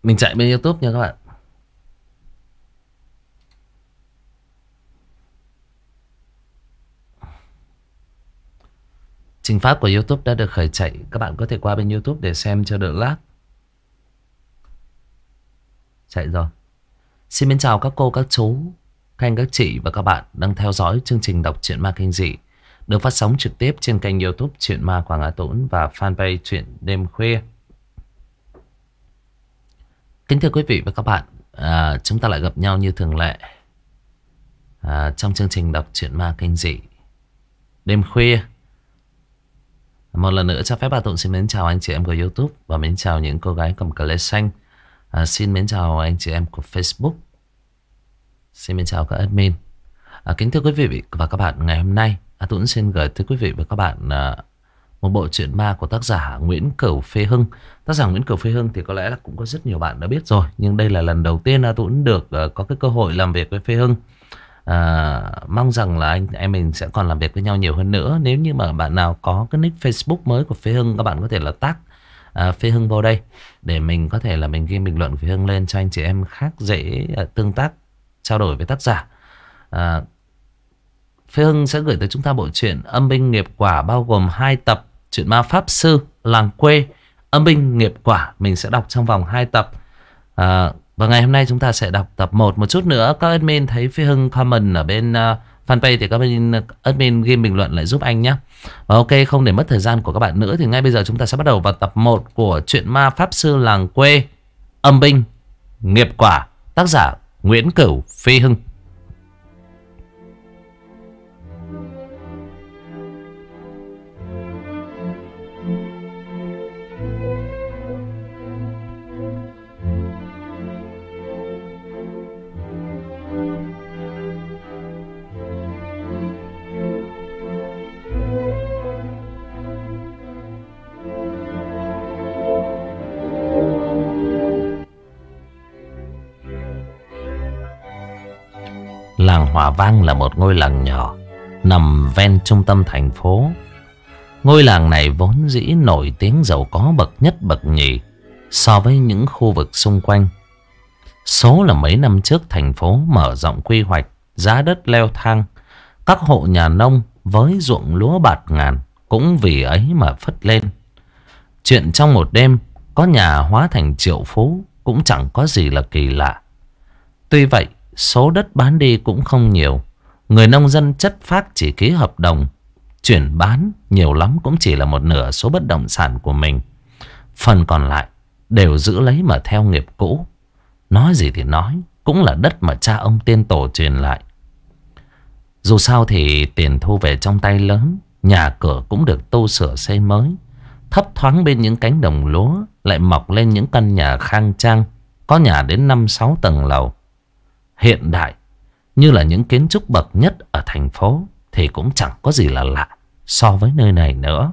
Mình chạy bên YouTube nha các bạn. Trình phát của YouTube đã được khởi chạy. Các bạn có thể qua bên YouTube để xem cho đỡ lag. Chạy rồi. Xin mến chào các cô, các chú, các anh, các chị và các bạn đang theo dõi chương trình đọc truyện ma kinh dị được phát sóng trực tiếp trên kênh YouTube Truyện Ma Quảng Á Tũng và fanpage Truyện Đêm Khuya. Kính thưa quý vị và các bạn, chúng ta lại gặp nhau như thường lệ trong chương trình đọc truyện ma kinh dị Đêm Khuya. Một lần nữa cho phép bà Tụng xin mến chào anh chị em của YouTube và mến chào những cô gái cầm cờ lê xanh. Xin mến chào anh chị em của Facebook. Xin mến chào các admin. Kính thưa quý vị và các bạn, ngày hôm nay Tuấn xin gửi tới quý vị và các bạn một bộ truyện ma của tác giả Nguyễn Cửu Phê Hưng. Tác giả Nguyễn Cửu Phê Hưng thì có lẽ là cũng có rất nhiều bạn đã biết rồi, nhưng đây là lần đầu tiên Tuấn được có cái cơ hội làm việc với Phê Hưng. Mong rằng là anh em mình sẽ còn làm việc với nhau nhiều hơn nữa. Nếu như mà bạn nào có cái nick Facebook mới của Phê Hưng, các bạn có thể là tag Phê Hưng vào đây để mình có thể là mình ghi bình luận Phê Hưng lên cho anh chị em khác dễ tương tác, trao đổi với tác giả. Phê Hưng sẽ gửi tới chúng ta bộ truyện Âm binh nghiệp quả, bao gồm 2 tập truyện ma pháp sư làng quê Âm binh nghiệp quả. Mình sẽ đọc trong vòng 2 tập. Và ngày hôm nay chúng ta sẽ đọc tập 1. Một chút nữa các admin thấy Phê Hưng comment ở bên fanpage thì các admin ghi bình luận lại giúp anh nhé. Và ok, không để mất thời gian của các bạn nữa thì ngay bây giờ chúng ta sẽ bắt đầu vào tập 1 của truyện ma pháp sư làng quê Âm binh nghiệp quả, tác giả Nguyễn Cửu Phê Hưng. Làng Hòa Vang là một ngôi làng nhỏ nằm ven trung tâm thành phố. Ngôi làng này vốn dĩ nổi tiếng giàu có bậc nhất bậc nhì so với những khu vực xung quanh. Số là mấy năm trước thành phố mở rộng quy hoạch, giá đất leo thang, các hộ nhà nông với ruộng lúa bạt ngàn cũng vì ấy mà phất lên. Chuyện trong một đêm có nhà hóa thành triệu phú cũng chẳng có gì là kỳ lạ. Tuy vậy, số đất bán đi cũng không nhiều. Người nông dân chất phác chỉ ký hợp đồng chuyển bán, nhiều lắm cũng chỉ là một nửa số bất động sản của mình. Phần còn lại đều giữ lấy mà theo nghiệp cũ. Nói gì thì nói, cũng là đất mà cha ông tiên tổ truyền lại. Dù sao thì tiền thu về trong tay lớn, nhà cửa cũng được tu sửa xây mới. Thấp thoáng bên những cánh đồng lúa lại mọc lên những căn nhà khang trang, có nhà đến 5-6 tầng lầu. Hiện đại như là những kiến trúc bậc nhất ở thành phố thì cũng chẳng có gì là lạ so với nơi này nữa.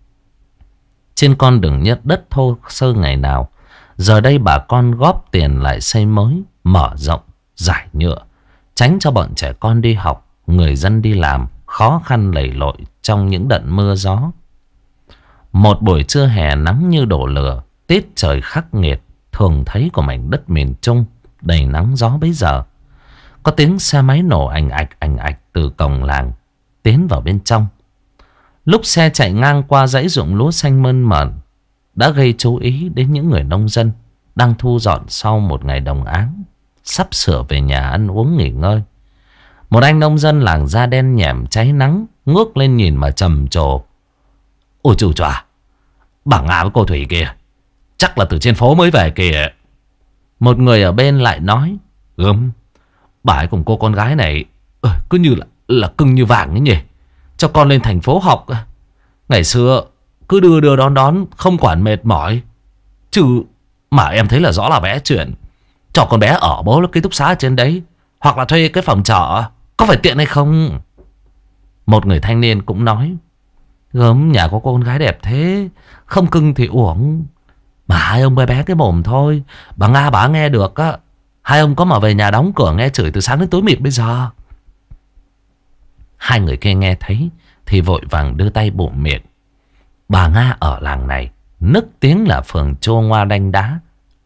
Trên con đường nhất đất thô sơ ngày nào, giờ đây bà con góp tiền lại xây mới, mở rộng, giải nhựa, tránh cho bọn trẻ con đi học, người dân đi làm khó khăn lầy lội trong những đợt mưa gió. Một buổi trưa hè nắng như đổ lửa, tiết trời khắc nghiệt thường thấy của mảnh đất miền Trung đầy nắng gió bấy giờ. Có tiếng xe máy nổ ành ạch từ cổng làng tiến vào bên trong. Lúc xe chạy ngang qua dãy ruộng lúa xanh mơn mởn đã gây chú ý đến những người nông dân đang thu dọn sau một ngày đồng áng, sắp sửa về nhà ăn uống nghỉ ngơi. Một anh nông dân làng da đen nhẻm cháy nắng ngước lên nhìn mà trầm trồ. Ôi chú chòa, bà Nga với cô Thủy kìa, chắc là từ trên phố mới về kìa. Một người ở bên lại nói, gớm, bà ấy cùng cô con gái này cứ như là cưng như vàng ấy nhỉ. Cho con lên thành phố học. Ngày xưa cứ đưa đón không quản mệt mỏi. Chứ mà em thấy là rõ là vẽ chuyện cho con bé ở bố ký túc xá ở trên đấy, hoặc là thuê cái phòng trọ, có phải tiện hay không? Một người thanh niên cũng nói, gớm, nhà có cô con gái đẹp thế, không cưng thì uổng. Mà hai ông bé bé cái mồm thôi, bà Nga bà nghe được á. Hai ông có mà về nhà đóng cửa nghe chửi từ sáng đến tối mịt bây giờ. Hai người kia nghe thấy thì vội vàng đưa tay bụm miệng. Bà Nga ở làng này nức tiếng là phường trô ngoa đanh đá,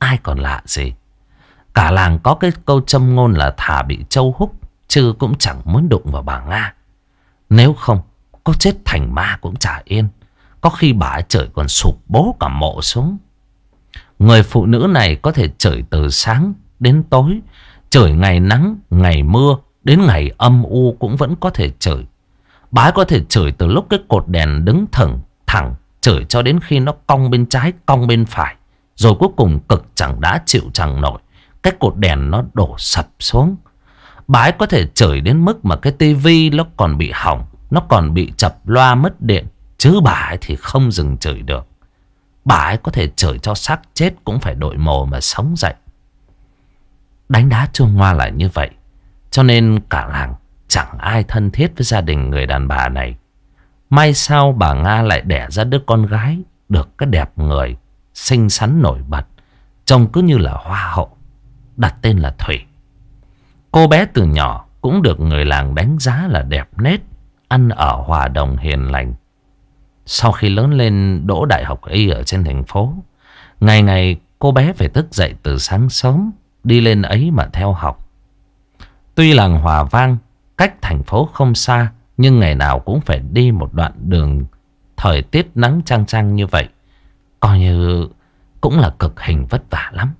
ai còn lạ gì. Cả làng có cái câu châm ngôn là thà bị trâu húc chứ cũng chẳng muốn đụng vào bà Nga. Nếu không, có chết thành ma cũng chả yên. Có khi bà ấy chửi còn sụp bố cả mộ xuống. Người phụ nữ này có thể chửi từ sáng đến tối, chửi ngày nắng, ngày mưa, đến ngày âm u cũng vẫn có thể chửi. Bà ấy có thể chửi từ lúc cái cột đèn đứng thẳng, chửi cho đến khi nó cong bên trái, cong bên phải. Rồi cuối cùng cực chẳng đã chịu chẳng nổi, cái cột đèn nó đổ sập xuống. Bà ấy có thể chửi đến mức mà cái tivi nó còn bị hỏng, nó còn bị chập loa mất điện. Chứ bà ấy thì không dừng chửi được. Bà ấy có thể chửi cho xác chết cũng phải đội mồ mà sống dậy. Đánh đá chuông hoa là như vậy. Cho nên cả làng chẳng ai thân thiết với gia đình người đàn bà này. May sao bà Nga lại đẻ ra đứa con gái được cái đẹp người, xinh xắn nổi bật, trông cứ như là hoa hậu, đặt tên là Thủy. Cô bé từ nhỏ cũng được người làng đánh giá là đẹp nết, ăn ở hòa đồng hiền lành. Sau khi lớn lên đỗ đại học y ở trên thành phố, ngày ngày cô bé phải thức dậy từ sáng sớm đi lên ấy mà theo học. Tuy làng Hòa Vang cách thành phố không xa, nhưng ngày nào cũng phải đi một đoạn đường thời tiết nắng chang chang như vậy, coi như cũng là cực hình vất vả lắm.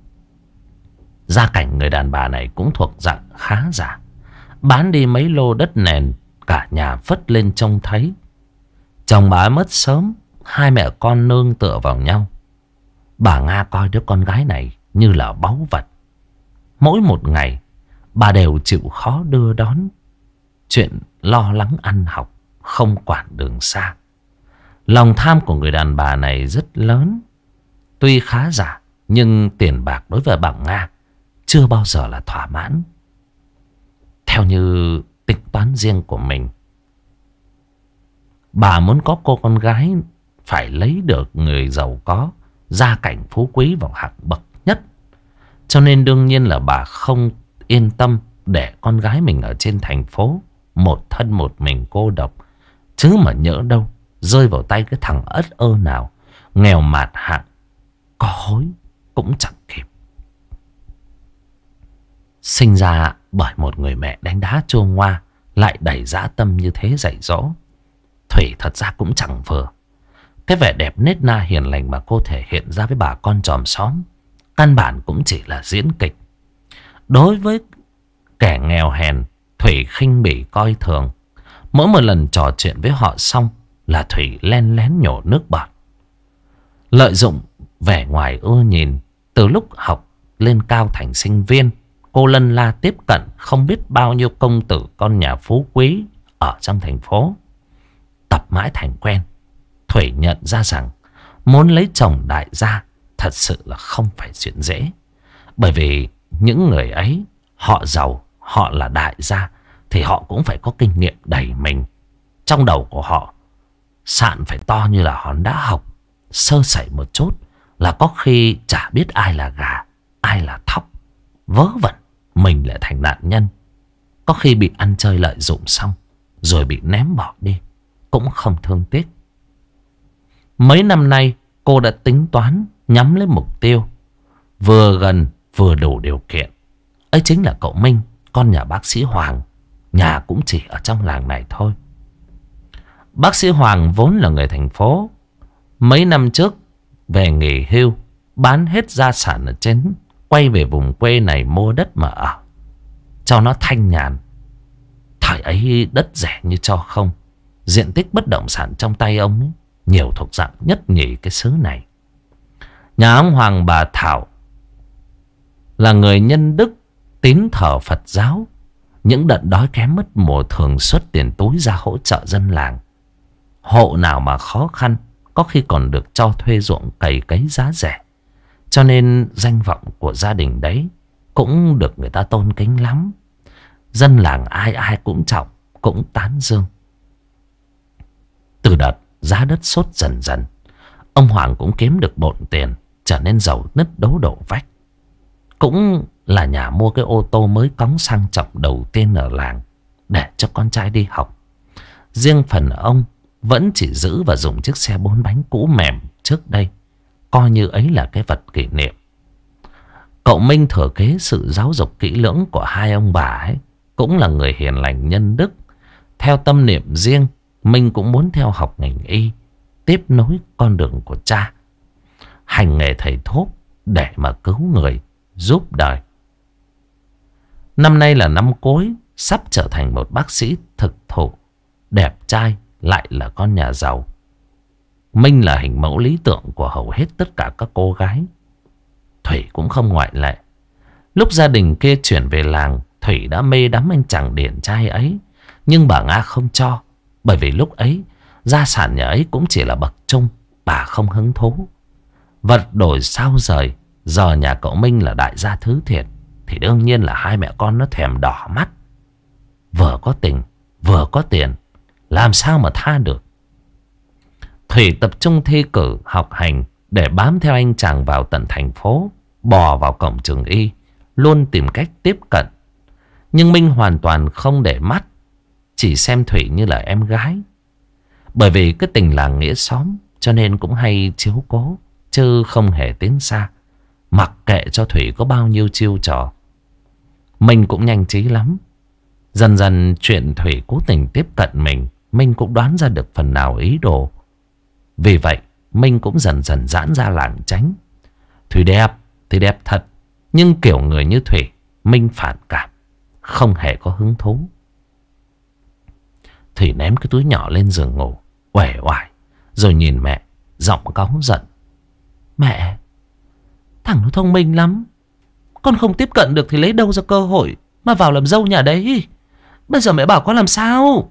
Gia cảnh người đàn bà này cũng thuộc dạng khá giả. Bán đi mấy lô đất nền, cả nhà vất lên trông thấy. Chồng bà mất sớm, hai mẹ con nương tựa vào nhau. Bà Nga coi đứa con gái này như là báu vật. Mỗi một ngày bà đều chịu khó đưa đón, chuyện lo lắng ăn học, không quản đường xa. Lòng tham của người đàn bà này rất lớn. Tuy khá giả, nhưng tiền bạc đối với bà Nga chưa bao giờ là thỏa mãn. Theo như tính toán riêng của mình, bà muốn có cô con gái phải lấy được người giàu có, gia cảnh phú quý vào hạng bậc nhất. Cho nên đương nhiên là bà không yên tâm để con gái mình ở trên thành phố một thân một mình cô độc. Chứ mà nhỡ đâu rơi vào tay cái thằng ất ơ nào nghèo mạt hạng, có hối cũng chẳng kịp. Sinh ra bởi một người mẹ đánh đá chuông hoa, lại đầy dã tâm như thế dạy dỗ, Thủy thật ra cũng chẳng vừa. Cái vẻ đẹp nết na hiền lành mà cô thể hiện ra với bà con chòm xóm căn bản cũng chỉ là diễn kịch. Đối với kẻ nghèo hèn, Thủy khinh bỉ coi thường. Mỗi một lần trò chuyện với họ xong là Thủy len lén nhổ nước bọt. Lợi dụng vẻ ngoài ưa nhìn, từ lúc học lên cao thành sinh viên, cô lân la tiếp cận không biết bao nhiêu công tử con nhà phú quý ở trong thành phố. Tập mãi thành quen, Thủy nhận ra rằng muốn lấy chồng đại gia thật sự là không phải chuyện dễ. Bởi vì những người ấy, họ giàu, họ là đại gia, thì họ cũng phải có kinh nghiệm đầy mình. Trong đầu của họ sạn phải to như là hòn đá học. Sơ sẩy một chút là có khi chả biết ai là gà, ai là thóc. Vớ vẩn mình lại thành nạn nhân. Có khi bị ăn chơi lợi dụng xong rồi bị ném bỏ đi, cũng không thương tiếc. Mấy năm nay cô đã tính toán nhắm lấy mục tiêu vừa gần vừa đủ điều kiện. Ấy chính là cậu Minh, con nhà bác sĩ Hoàng. Nhà cũng chỉ ở trong làng này thôi. Bác sĩ Hoàng vốn là người thành phố. Mấy năm trước về nghỉ hưu, bán hết gia sản ở trên, quay về vùng quê này mua đất mà ở, cho nó thanh nhàn. Thời ấy đất rẻ như cho không. Diện tích bất động sản trong tay ông ấy nhiều thuộc dạng nhất nhì cái xứ này. Nhà ông Hoàng bà Thảo là người nhân đức, tín thờ Phật giáo. Những đợt đói kém mất mùa thường xuất tiền túi ra hỗ trợ dân làng. Hộ nào mà khó khăn có khi còn được cho thuê ruộng cày cấy giá rẻ. Cho nên danh vọng của gia đình đấy cũng được người ta tôn kính lắm. Dân làng ai ai cũng trọng, cũng tán dương. Từ đợt giá đất sốt dần dần, ông Hoàng cũng kiếm được bộn tiền, trở nên giàu nứt đấu đổ vách. Cũng là nhà mua cái ô tô mới cóng sang trọng đầu tiên ở làng để cho con trai đi học. Riêng phần ông vẫn chỉ giữ và dùng chiếc xe 4 bánh cũ mềm trước đây, coi như ấy là cái vật kỷ niệm. Cậu Minh thừa kế sự giáo dục kỹ lưỡng của hai ông bà ấy. Cũng là người hiền lành nhân đức. Theo tâm niệm riêng, Minh cũng muốn theo học ngành y, tiếp nối con đường của cha, hành nghề thầy thuốc để mà cứu người, giúp đời. Năm nay là năm cuối, sắp trở thành một bác sĩ thực thụ, đẹp trai, lại là con nhà giàu. Minh là hình mẫu lý tưởng của hầu hết tất cả các cô gái. Thủy cũng không ngoại lệ. Lúc gia đình kia chuyển về làng, Thủy đã mê đắm anh chàng điển trai ấy. Nhưng bà Nga không cho. Bởi vì lúc ấy gia sản nhà ấy cũng chỉ là bậc trung, bà không hứng thú. Vật đổi sao rời, giờ nhà cậu Minh là đại gia thứ thiệt, thì đương nhiên là hai mẹ con nó thèm đỏ mắt. Vừa có tình, vừa có tiền, làm sao mà tha được. Thủy tập trung thi cử học hành để bám theo anh chàng vào tận thành phố, bò vào cổng trường y, luôn tìm cách tiếp cận. Nhưng Minh hoàn toàn không để mắt, chỉ xem Thủy như là em gái. Bởi vì cái tình làng nghĩa xóm, cho nên cũng hay chiếu cố, chứ không hề tiến xa, mặc kệ cho Thủy có bao nhiêu chiêu trò. Minh cũng nhanh trí lắm. Dần dần chuyện Thủy cố tình tiếp cận mình, Minh cũng đoán ra được phần nào ý đồ. Vì vậy Minh cũng dần dần giãn ra lảng tránh. Thủy đẹp thì đẹp thật, nhưng kiểu người như Thủy Minh phản cảm, không hề có hứng thú. Thủy ném cái túi nhỏ lên giường ngủ, uể oải, rồi nhìn mẹ, giọng cáu giận. Mẹ, thằng nó thông minh lắm. Con không tiếp cận được thì lấy đâu ra cơ hội mà vào làm dâu nhà đấy. Bây giờ mẹ bảo con làm sao?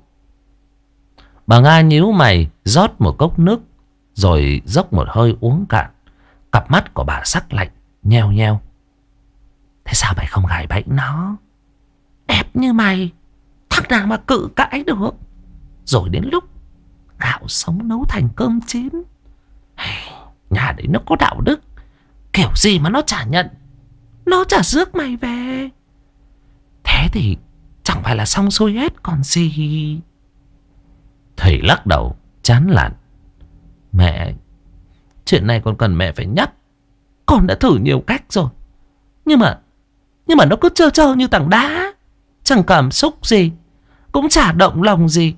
Bà Nga nhíu mày, rót một cốc nước, rồi dốc một hơi uống cạn. Cặp mắt của bà sắc lạnh, nheo nheo. Thế sao mày không gài bẫy nó? Đẹp như mày, thằng nào mà cự cãi được. Rồi đến lúc gạo sống nấu thành cơm chín, nhà đấy nó có đạo đức, kiểu gì mà nó chả nhận, nó chả rước mày về. Thế thì chẳng phải là xong xuôi hết còn gì. Thủy lắc đầu chán nản. Mẹ, chuyện này còn cần mẹ phải nhắc. Con đã thử nhiều cách rồi, nhưng mà nó cứ trơ trơ như tảng đá, chẳng cảm xúc gì, cũng chả động lòng gì.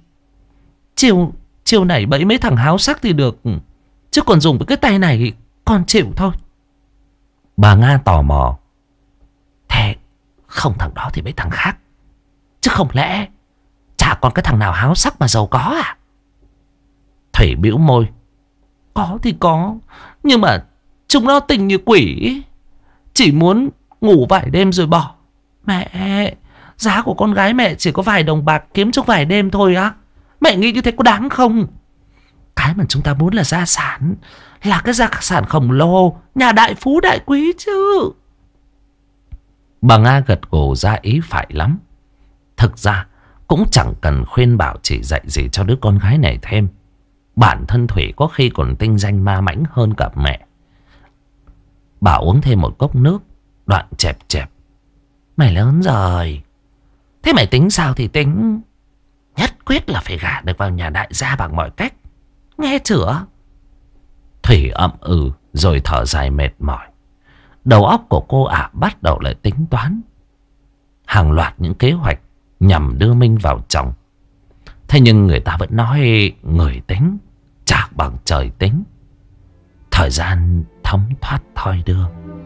Chiều này bẫy mấy thằng háo sắc thì được, chứ còn dùng với cái tay này thì con chịu thôi. Bà Nga tò mò. Thế không thằng đó thì mấy thằng khác, chứ không lẽ chả còn cái thằng nào háo sắc mà giàu có à? Thủy bĩu môi. Có thì có, nhưng mà chúng nó tình như quỷ, chỉ muốn ngủ vài đêm rồi bỏ. Mẹ, giá của con gái mẹ chỉ có vài đồng bạc kiếm trong vài đêm thôi á. Mẹ nghĩ như thế có đáng không? Cái mà chúng ta muốn là gia sản, là cái gia sản khổng lồ, nhà đại phú đại quý chứ. Bà Nga gật gù ra ý phải lắm. Thực ra cũng chẳng cần khuyên bảo chỉ dạy gì cho đứa con gái này thêm. Bản thân Thủy có khi còn tinh danh ma mãnh hơn cả mẹ. Bà uống thêm một cốc nước, đoạn chẹp chẹp. Mày lớn rồi, thế mày tính sao thì tính, nhất quyết là phải gả được vào nhà đại gia bằng mọi cách, nghe chưa? Thủy ậm ừ rồi thở dài mệt mỏi. Đầu óc của cô ả bắt đầu lại tính toán hàng loạt những kế hoạch nhằm đưa Minh vào chồng. Thế nhưng người ta vẫn nói người tính chả bằng trời tính. Thời gian thấm thoát thoi đưa.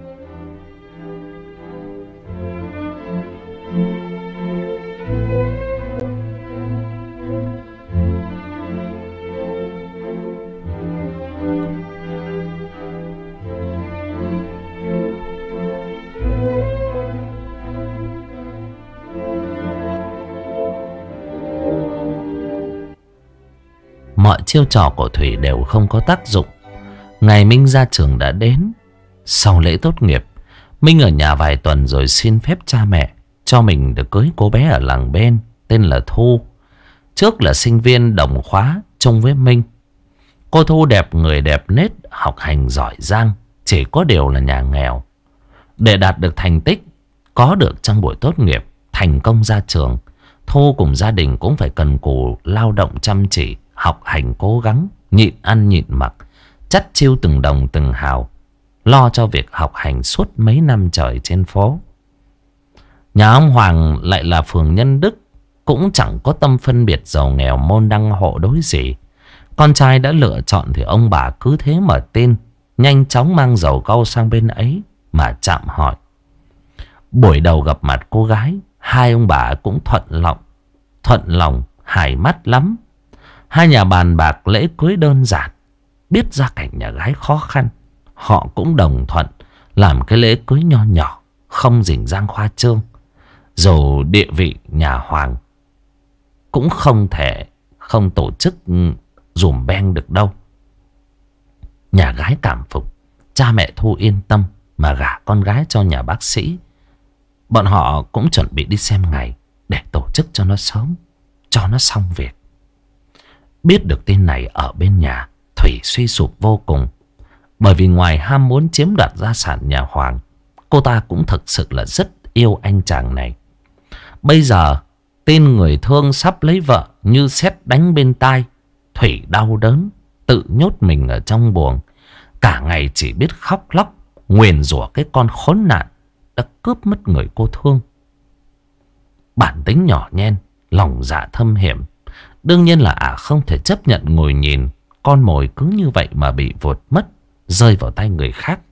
Mọi chiêu trò của Thủy đều không có tác dụng. Ngày Minh ra trường đã đến. Sau lễ tốt nghiệp, Minh ở nhà vài tuần rồi xin phép cha mẹ cho mình được cưới cô bé ở làng bên tên là Thu. Trước là sinh viên đồng khóa chung với Minh. Cô Thu đẹp người đẹp nết, học hành giỏi giang, chỉ có điều là nhà nghèo. Để đạt được thành tích có được trong buổi tốt nghiệp, thành công ra trường, Thu cùng gia đình cũng phải cần cù lao động chăm chỉ, học hành cố gắng, nhịn ăn nhịn mặc, chắt chiu từng đồng từng hào. lo cho việc học hành suốt mấy năm trời trên phố. Nhà ông Hoàng lại là phường Nhân Đức, cũng chẳng có tâm phân biệt giàu nghèo môn đăng hộ đối gì. Con trai đã lựa chọn thì ông bà cứ thế mà tin, nhanh chóng mang dầu cau sang bên ấy mà chạm hỏi. Buổi đầu gặp mặt cô gái, hai ông bà cũng thuận lòng, hài mắt lắm. Hai nhà bàn bạc lễ cưới đơn giản. Biết gia cảnh nhà gái khó khăn, họ cũng đồng thuận làm cái lễ cưới nho nhỏ, không rình rang khoa trương. Dù địa vị nhà Hoàng cũng không tổ chức dùm beng được đâu. Nhà gái cảm phục, cha mẹ Thu yên tâm mà gả con gái cho nhà bác sĩ. Bọn họ cũng chuẩn bị đi xem ngày để tổ chức cho nó sớm, cho nó xong việc. Biết được tin này ở bên nhà, Thủy suy sụp vô cùng. Bởi vì ngoài ham muốn chiếm đoạt gia sản nhà Hoàng, cô ta cũng thực sự là rất yêu anh chàng này. Bây giờ tin người thương sắp lấy vợ như sét đánh bên tai, Thủy đau đớn, tự nhốt mình ở trong buồng. Cả ngày chỉ biết khóc lóc, nguyền rủa cái con khốn nạn đã cướp mất người cô thương. Bản tính nhỏ nhen, lòng dạ thâm hiểm, đương nhiên là không thể chấp nhận ngồi nhìn con mồi cứ như vậy mà bị vụt mất, rơi vào tay người khác.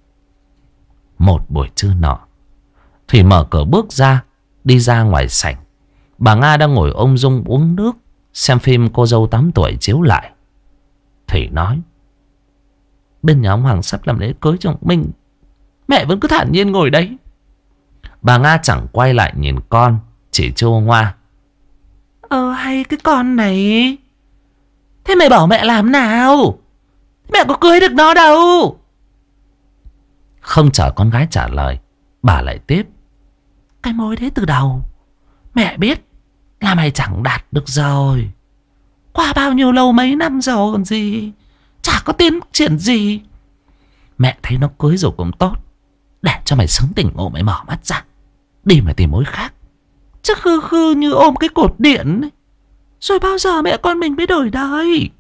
Một buổi trưa nọ, Thủy mở cửa bước ra, đi ra ngoài sảnh. Bà Nga đang ngồi ung dung uống nước, xem phim Cô dâu 8 tuổi chiếu lại. Thủy nói: bên nhà ông Hoàng sắp làm lễ cưới cho mình, mẹ vẫn cứ thản nhiên ngồi đấy. Bà Nga chẳng quay lại nhìn con, chỉ trêu ngoa: hay cái con này. Thế mày bảo mẹ làm nào? Mẹ có cưới được nó đâu. Không chờ con gái trả lời, bà lại tiếp: cái mối đấy từ đầu mẹ biết là mày chẳng đạt được rồi. Qua bao nhiêu lâu mấy năm rồi còn gì, chả có tiến triển gì. Mẹ thấy nó cưới rồi cũng tốt, để cho mày sớm tỉnh ngộ, mày mở mắt ra, đi mà tìm mối khác. Chứ khư khư như ôm cái cột điện ấy. Rồi bao giờ mẹ con mình mới đổi đời?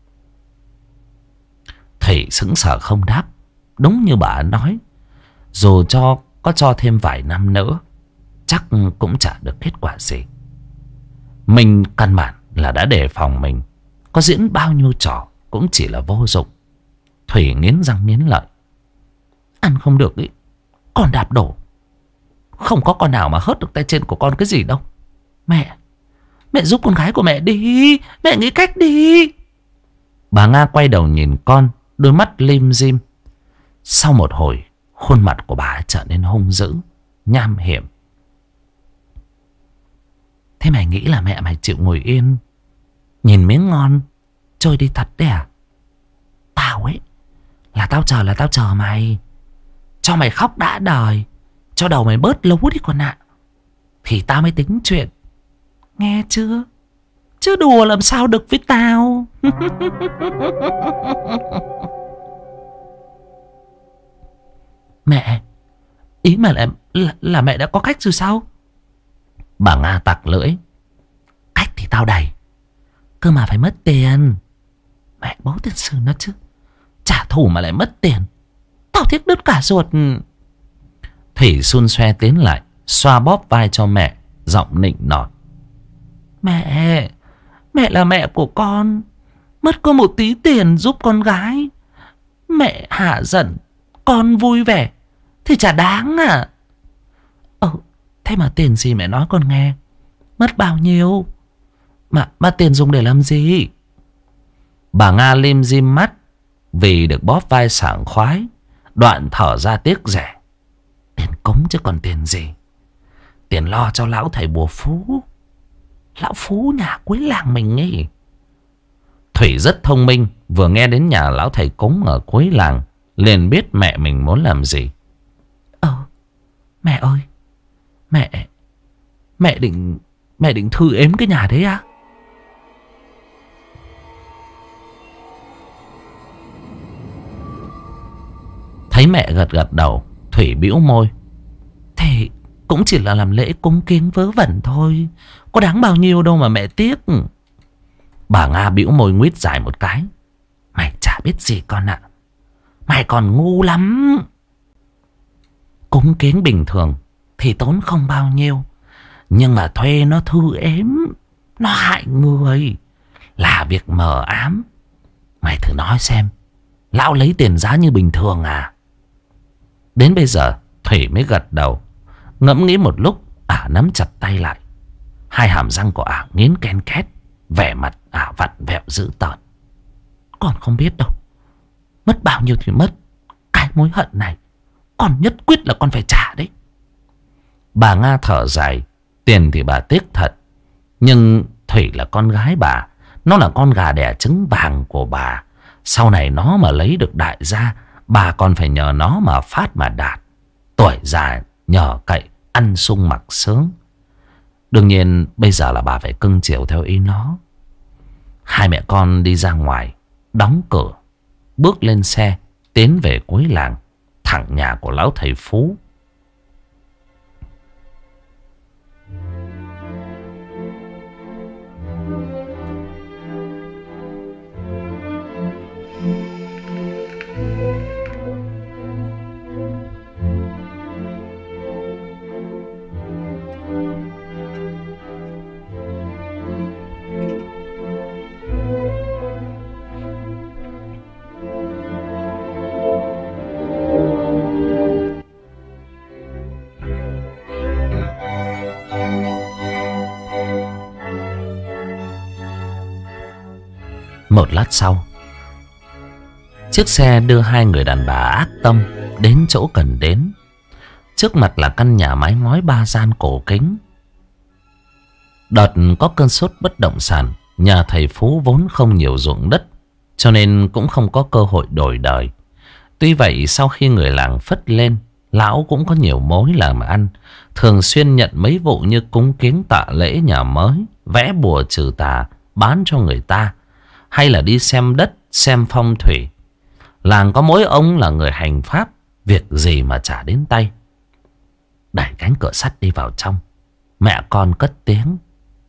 Thủy sững sờ không đáp. Đúng như bà nói, dù có cho thêm vài năm nữa, chắc cũng chả được kết quả gì. Mình căn bản là đã đề phòng mình, có diễn bao nhiêu trò cũng chỉ là vô dụng. Thủy nghiến răng nghiến lợi: ăn không được ý, còn đạp đổ. Không có con nào mà hớt được tay trên của con cái gì đâu. Mẹ giúp con gái của mẹ đi, mẹ nghĩ cách đi. Bà Nga quay đầu nhìn con, đôi mắt lim dim. Sau một hồi, khuôn mặt của bà trở nên hung dữ, nham hiểm. Thế mày nghĩ là mẹ mày chịu ngồi yên nhìn miếng ngon trôi đi thật đấy à? Tao ấy là tao chờ mày, cho mày khóc đã đời, cho đầu mày bớt lố đi con ạ. Thì tao mới tính chuyện, nghe chưa? Chứ đùa làm sao được với tao. Mẹ, ý mà là mẹ đã có cách rồi sao? Bà Nga tặc lưỡi: cách thì tao đầy, cơ mà phải mất tiền. Mẹ bố tiền sư nó chứ, trả thù mà lại mất tiền, tao thiết đứt cả ruột. Thủy xun xoe tiến lại, xoa bóp vai cho mẹ, giọng nịnh nọt: mẹ là mẹ của con, mất có một tí tiền giúp con gái, mẹ hạ giận con vui vẻ thì chả đáng à? Thế mà tiền gì mẹ nói con nghe, mất bao nhiêu mà tiền dùng để làm gì? Bà Nga lim dim mắt vì được bóp vai sảng khoái, đoạn thở ra tiếc rẻ: tiền cúng chứ còn tiền gì, tiền lo cho lão thầy bùa phú, lão phú nhà cuối làng mình ấy. Thủy rất thông minh, vừa nghe đến nhà lão thầy cúng ở cuối làng liền biết mẹ mình muốn làm gì. Mẹ ơi, mẹ định thư ếm cái nhà đấy à? Thấy mẹ gật đầu, Thủy bĩu môi: thì cũng chỉ là làm lễ cúng kiến vớ vẩn thôi, có đáng bao nhiêu đâu mà mẹ tiếc. Bà Nga bĩu môi nguyết dài một cái: mày chả biết gì con ạ, mày còn ngu lắm. Cúng kiến bình thường thì tốn không bao nhiêu, nhưng mà thuê nó thư ếm, nó hại người, là việc mờ ám. Mày thử nói xem, lão lấy tiền giá như bình thường à? Đến bây giờ Thủy mới gật đầu. Ngẫm nghĩ một lúc, ả nắm chặt tay lại. Hai hàm răng của ả nghiến ken két, vẻ mặt ả vặn vẹo dữ tợn. Con không biết đâu, mất bao nhiêu thì mất, cái mối hận này con nhất quyết là con phải trả đấy. Bà Nga thở dài. Tiền thì bà tiếc thật, nhưng Thủy là con gái bà, nó là con gà đẻ trứng vàng của bà. Sau này nó mà lấy được đại gia, bà còn phải nhờ nó mà phát mà đạt. Tuổi già nhờ cậy, ăn sung mặc sướng. Đương nhiên bây giờ là bà phải cưng chiều theo ý nó. Hai mẹ con đi ra ngoài, đóng cửa, bước lên xe, tiến về cuối làng, thẳng nhà của lão thầy Phú. Một lát sau, chiếc xe đưa hai người đàn bà ác tâm đến chỗ cần đến. Trước mặt là căn nhà mái ngói ba gian cổ kính. Đợt có cơn sốt bất động sản, nhà thầy Phú vốn không nhiều ruộng đất, cho nên cũng không có cơ hội đổi đời. Tuy vậy sau khi người làng phất lên, lão cũng có nhiều mối làm ăn, thường xuyên nhận mấy vụ như cúng kiến tạ lễ nhà mới, vẽ bùa trừ tà bán cho người ta, hay là đi xem đất, xem phong thủy. Làng có mỗi ông là người hành pháp, việc gì mà chả đến tay. Đẩy cánh cửa sắt đi vào trong, mẹ con cất tiếng: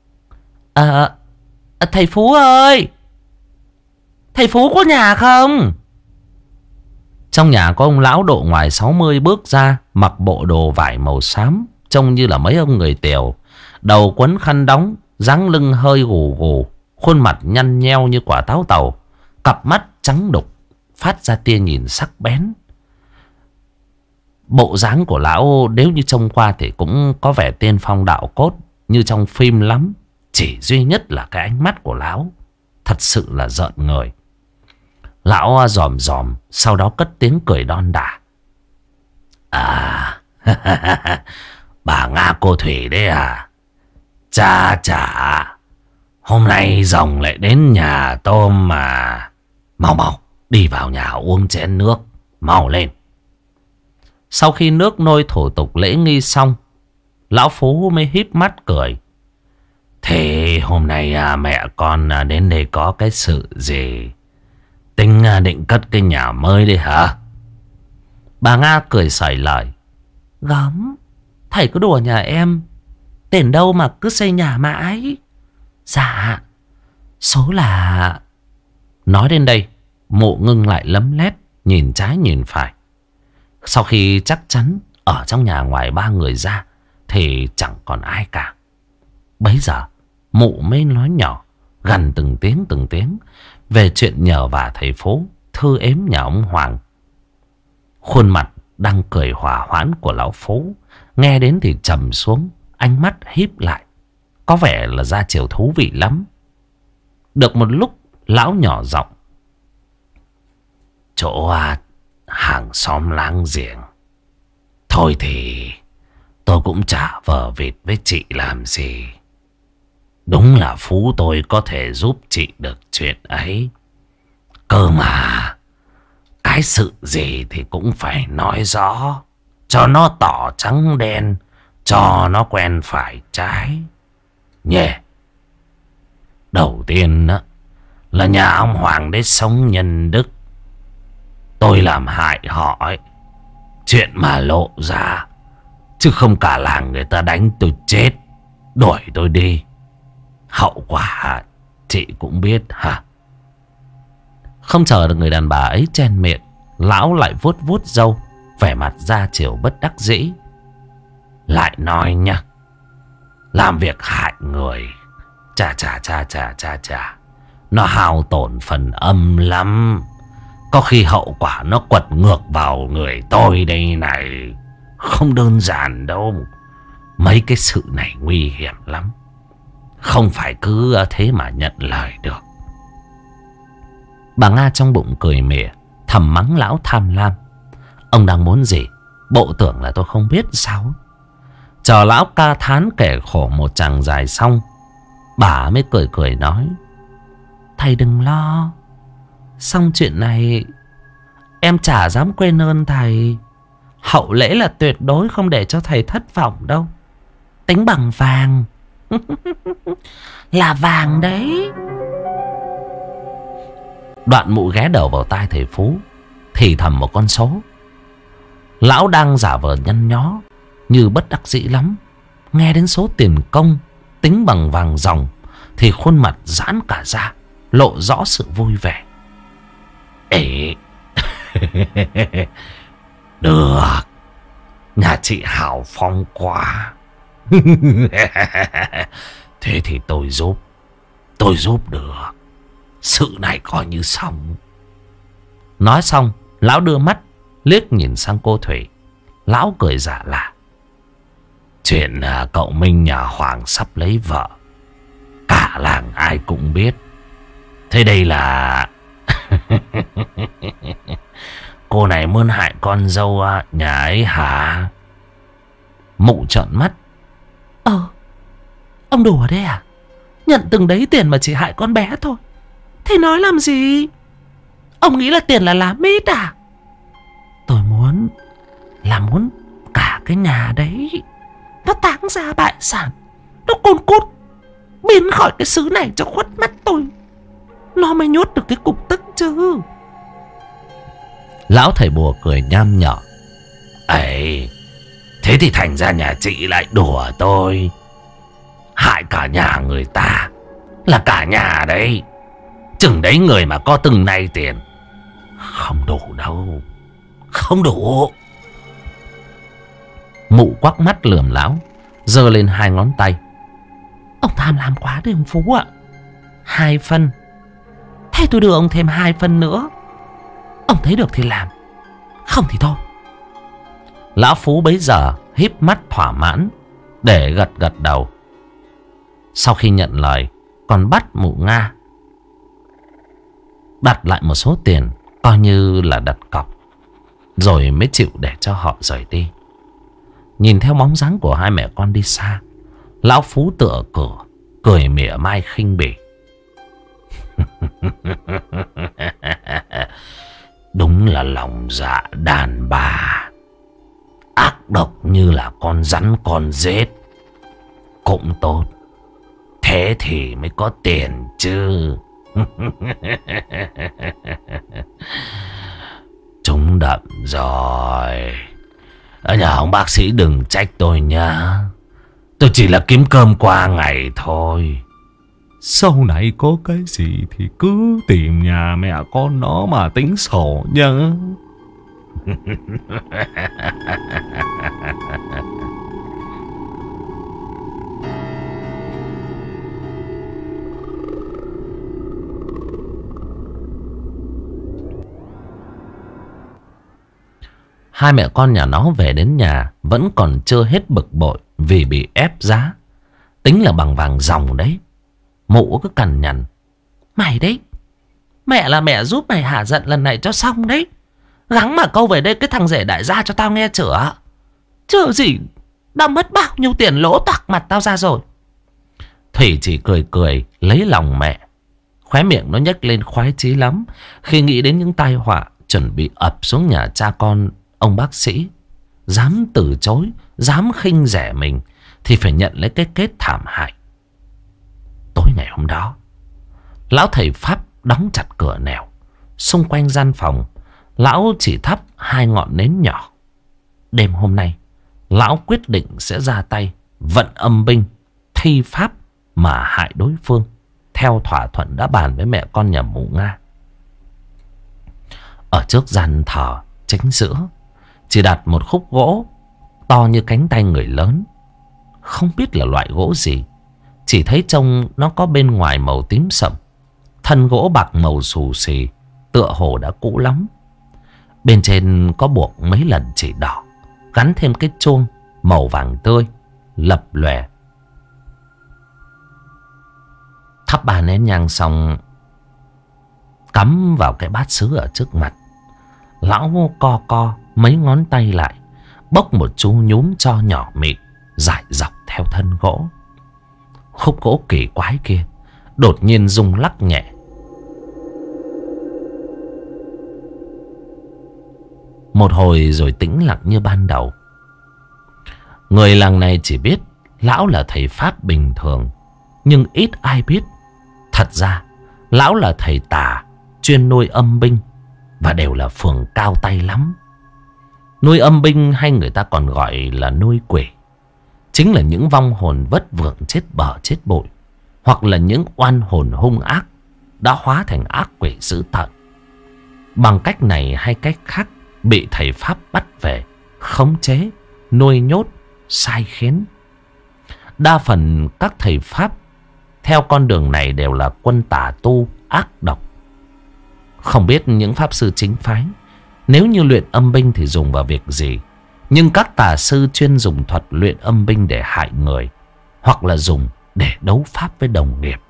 Thầy Phú ơi, thầy Phú có nhà không? Trong nhà có ông lão độ ngoài 60 bước ra, mặc bộ đồ vải màu xám, trông như là mấy ông người Tèo, đầu quấn khăn đóng, dáng lưng hơi gù gù, khuôn mặt nhăn nheo như quả táo tàu, cặp mắt trắng đục phát ra tia nhìn sắc bén. Bộ dáng của lão nếu như trông qua thì cũng có vẻ tiên phong đạo cốt như trong phim lắm. Chỉ duy nhất là cái ánh mắt của lão thật sự là rợn người. Lão ròm ròm, sau đó cất tiếng cười đon đả: bà Nga cô Thủy đấy à? Chà chà, hôm nay rồng lại đến nhà tôm mà. Mau mau đi vào nhà uống chén nước, mau lên. Sau khi nước nôi thủ tục lễ nghi xong, lão Phú mới híp mắt cười: thế hôm nay mẹ con đến đây có cái sự gì? Tính định cất cái nhà mới đi hả? Bà Nga cười xởi lời: gớm, thầy cứ đùa nhà em, tiền đâu mà cứ xây nhà mãi. Dạ, số là... Nói đến đây, Mụ ngưng lại lấm lét, nhìn trái nhìn phải. Sau khi chắc chắn ở trong nhà ngoài ba người ra thì chẳng còn ai cả. Bấy giờ Mụ mới nói nhỏ, gần từng tiếng về chuyện nhờ vả thầy Phố thư ếm nhà ông Hoàng. Khuôn mặt đang cười hòa hoãn của lão Phố nghe đến thì trầm xuống, ánh mắt híp lại, có vẻ là ra chiều thú vị lắm. Được một lúc, lão nhỏ giọng: chỗ hàng xóm láng giềng, thôi thì tôi cũng chả vờ vịt với chị làm gì. Đúng là Phú tôi có thể giúp chị được chuyện ấy. Cơ mà cái sự gì thì cũng phải nói rõ, cho nó tỏ trắng đen, cho nó quen phải trái nhé. Đầu tiên đó là nhà ông Hoàng đấy sống nhân đức, tôi làm hại họ ấy. Chuyện mà lộ ra, chứ không cả làng người ta đánh tôi chết, đuổi tôi đi, hậu quả chị cũng biết hả? Không chờ được người đàn bà ấy chen miệng, lão lại vuốt vuốt râu, vẻ mặt ra chiều bất đắc dĩ. Lại nói nha, làm việc hại người, chà, nó hao tổn phần âm lắm. Có khi hậu quả nó quật ngược vào người tôi đây này. Không đơn giản đâu. Mấy cái sự này nguy hiểm lắm. Không phải cứ thế mà nhận lời được. Bà Nga trong bụng cười mỉa, thầm mắng lão tham lam. Ông đang muốn gì? Bộ tưởng là tôi không biết sao? Chờ lão ca thán kể khổ một chàng dài xong, bà mới cười cười nói: thầy đừng lo. Xong chuyện này em chả dám quên ơn thầy. Hậu lễ là tuyệt đối không để cho thầy thất vọng đâu. Tính bằng vàng. Là vàng đấy. Đoạn Mụ ghé đầu vào tai thầy Phú, thì thầm một con số. Lão đang giả vờ nhăn nhó, như bất đắc dĩ lắm. Nghe đến số tiền công tính bằng vàng ròng thì khuôn mặt giãn cả ra, lộ rõ sự vui vẻ. Ê, được, nhà chị hào phong quá. Thế thì tôi giúp được. Sự này coi như xong. Nói xong, lão đưa mắt liếc nhìn sang cô Thủy. Lão cười giả lạ. Chuyện cậu Minh nhà Hoàng sắp lấy vợ, cả làng ai cũng biết. Thế đây là cô này muốn hại con dâu nhà ấy hả? Mụ trợn mắt. Ông đùa đấy à? Nhận từng đấy tiền mà chỉ hại con bé thôi. Thế nói làm gì? Ông nghĩ là tiền là lá mít à? Tôi muốn cả cái nhà đấy nó táng ra bại sản, nó côn cút biến khỏi cái xứ này cho khuất mắt tôi, nó mới nhốt được cái cục tức chứ. Lão thầy bùa cười nham nhở. Ấy, thế thì thành ra nhà chị lại đùa tôi. Hại cả nhà người ta là cả nhà đấy. Chừng đấy người mà có từng này tiền. Không đủ đâu, không đủ. Mụ quắc mắt lườm lão, giơ lên 2 ngón tay. Ông tham lam quá đấy ông Phú ạ. 2 phân. Thế tôi đưa ông thêm 2 phân nữa. Ông thấy được thì làm, không thì thôi. Lão Phú bấy giờ híp mắt thỏa mãn, để gật đầu. Sau khi nhận lời, còn bắt Mụ Nga đặt lại một số tiền, coi như là đặt cọc, rồi mới chịu để cho họ rời đi. Nhìn theo bóng dáng của hai mẹ con đi xa, lão Phú tựa cửa, cười mỉa mai khinh bỉ. Đúng là lòng dạ đàn bà, ác độc như là con rắn con rết. Cũng tốt, thế thì mới có tiền chứ. Trúng đậm rồi. Ở nhà ông bác sĩ đừng trách tôi nhá. Tôi chỉ là kiếm cơm qua ngày thôi. Sau này có cái gì thì cứ tìm nhà mẹ con nó mà tính sổ nhá. Hai mẹ con nhà nó về đến nhà vẫn còn chưa hết bực bội vì bị ép giá. Tính là bằng vàng ròng đấy. Mụ cứ cằn nhằn. Mày đấy, mẹ là mẹ giúp mày hả giận lần này cho xong đấy. Gắng mà câu về đây cái thằng rể đại gia cho tao nghe chữa. Chứ gì, đã mất bao nhiêu tiền lỗ toạc mặt tao ra rồi. Thủy chỉ cười lấy lòng mẹ. Khóe miệng nó nhếch lên khoái chí lắm khi nghĩ đến những tai họa chuẩn bị ập xuống nhà cha con ông bác sĩ. Dám từ chối, dám khinh rẻ mình thì phải nhận lấy cái kết thảm hại. Tối ngày hôm đó, lão thầy Pháp đóng chặt cửa nẻo. Xung quanh gian phòng, lão chỉ thắp 2 ngọn nến nhỏ. Đêm hôm nay, lão quyết định sẽ ra tay vận âm binh, thi pháp mà hại đối phương, theo thỏa thuận đã bàn với mẹ con nhà Mụ Nga. Ở trước gian thờ chính giữa, chỉ đặt một khúc gỗ to như cánh tay người lớn. Không biết là loại gỗ gì, chỉ thấy trông nó có bên ngoài màu tím sậm, thân gỗ bạc màu xù xì, tựa hồ đã cũ lắm. Bên trên có buộc mấy lần chỉ đỏ, gắn thêm cái chuông màu vàng tươi lập lòe. Thắp 3 nén nhang xong, cắm vào cái bát sứ ở trước mặt. Lão co mấy ngón tay lại, bốc một chú nhúm tro nhỏ mịn rải dọc theo thân gỗ. Khúc gỗ kỳ quái kia đột nhiên rung lắc nhẹ. Một hồi rồi tĩnh lặng như ban đầu. Người làng này chỉ biết lão là thầy pháp bình thường, nhưng ít ai biết thật ra lão là thầy tà chuyên nuôi âm binh, và đều là phường cao tay lắm. Nuôi âm binh hay người ta còn gọi là nuôi quỷ, chính là những vong hồn vất vưởng chết bở chết bội, hoặc là những oan hồn hung ác đã hóa thành ác quỷ dữ tợn. Bằng cách này hay cách khác bị thầy pháp bắt về, khống chế, nuôi nhốt, sai khiến. Đa phần các thầy pháp theo con đường này đều là quân tà tu ác độc. Không biết những pháp sư chính phái nếu như luyện âm binh thì dùng vào việc gì, nhưng các tà sư chuyên dùng thuật luyện âm binh để hại người, hoặc là dùng để đấu pháp với đồng nghiệp.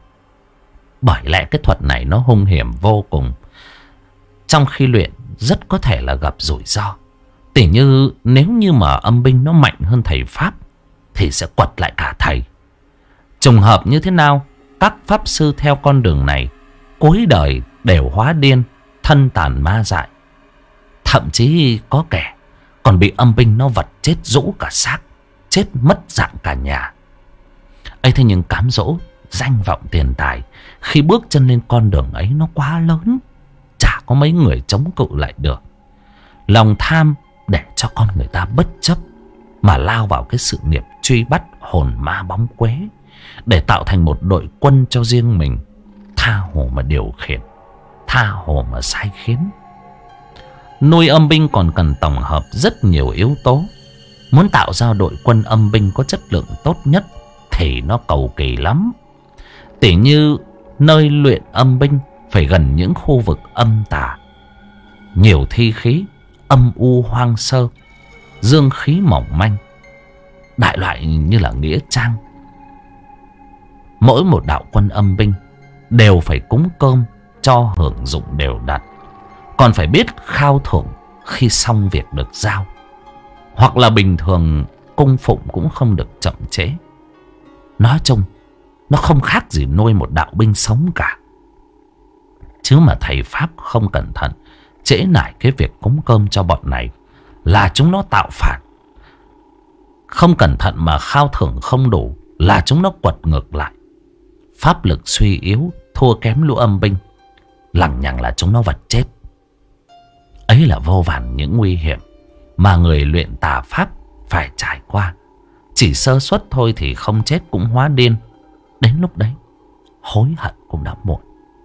Bởi lẽ cái thuật này nó hung hiểm vô cùng. Trong khi luyện rất có thể là gặp rủi ro. Tỉ như nếu như mà âm binh nó mạnh hơn thầy pháp thì sẽ quật lại cả thầy. Trùng hợp như thế nào, các pháp sư theo con đường này cuối đời đều hóa điên, thân tàn ma dại. Thậm chí có kẻ còn bị âm binh nó vật chết rũ cả xác, chết mất dạng cả nhà. ấy thế nhưng cám dỗ danh vọng tiền tài khi bước chân lên con đường ấy nó quá lớn, chả có mấy người chống cự lại được. Lòng tham để cho con người ta bất chấp mà lao vào cái sự nghiệp truy bắt hồn ma bóng quế, để tạo thành một đội quân cho riêng mình, tha hồ mà điều khiển, tha hồ mà sai khiến. Nuôi âm binh còn cần tổng hợp rất nhiều yếu tố. Muốn tạo ra đội quân âm binh có chất lượng tốt nhất thì nó cầu kỳ lắm. Tỉ như nơi luyện âm binh phải gần những khu vực âm tà, nhiều thi khí, âm u hoang sơ, dương khí mỏng manh, đại loại như là nghĩa trang. Mỗi một đạo quân âm binh đều phải cúng cơm cho hưởng dụng đều đặn, còn phải biết khao thưởng khi xong việc được giao, hoặc là bình thường cung phụng cũng không được chậm trễ. Nói chung nó không khác gì nuôi một đạo binh sống cả. Chứ mà thầy pháp không cẩn thận trễ nải cái việc cúng cơm cho bọn này là chúng nó tạo phản. Không cẩn thận mà khao thưởng không đủ là chúng nó quật ngược lại. Pháp lực suy yếu, thua kém lũ âm binh, lằng nhằng là chúng nó vật chết. Ấy là vô vàn những nguy hiểm mà người luyện tà pháp phải trải qua. Chỉ sơ suất thôi thì không chết cũng hóa điên. Đến lúc đấy hối hận cũng đã muộn.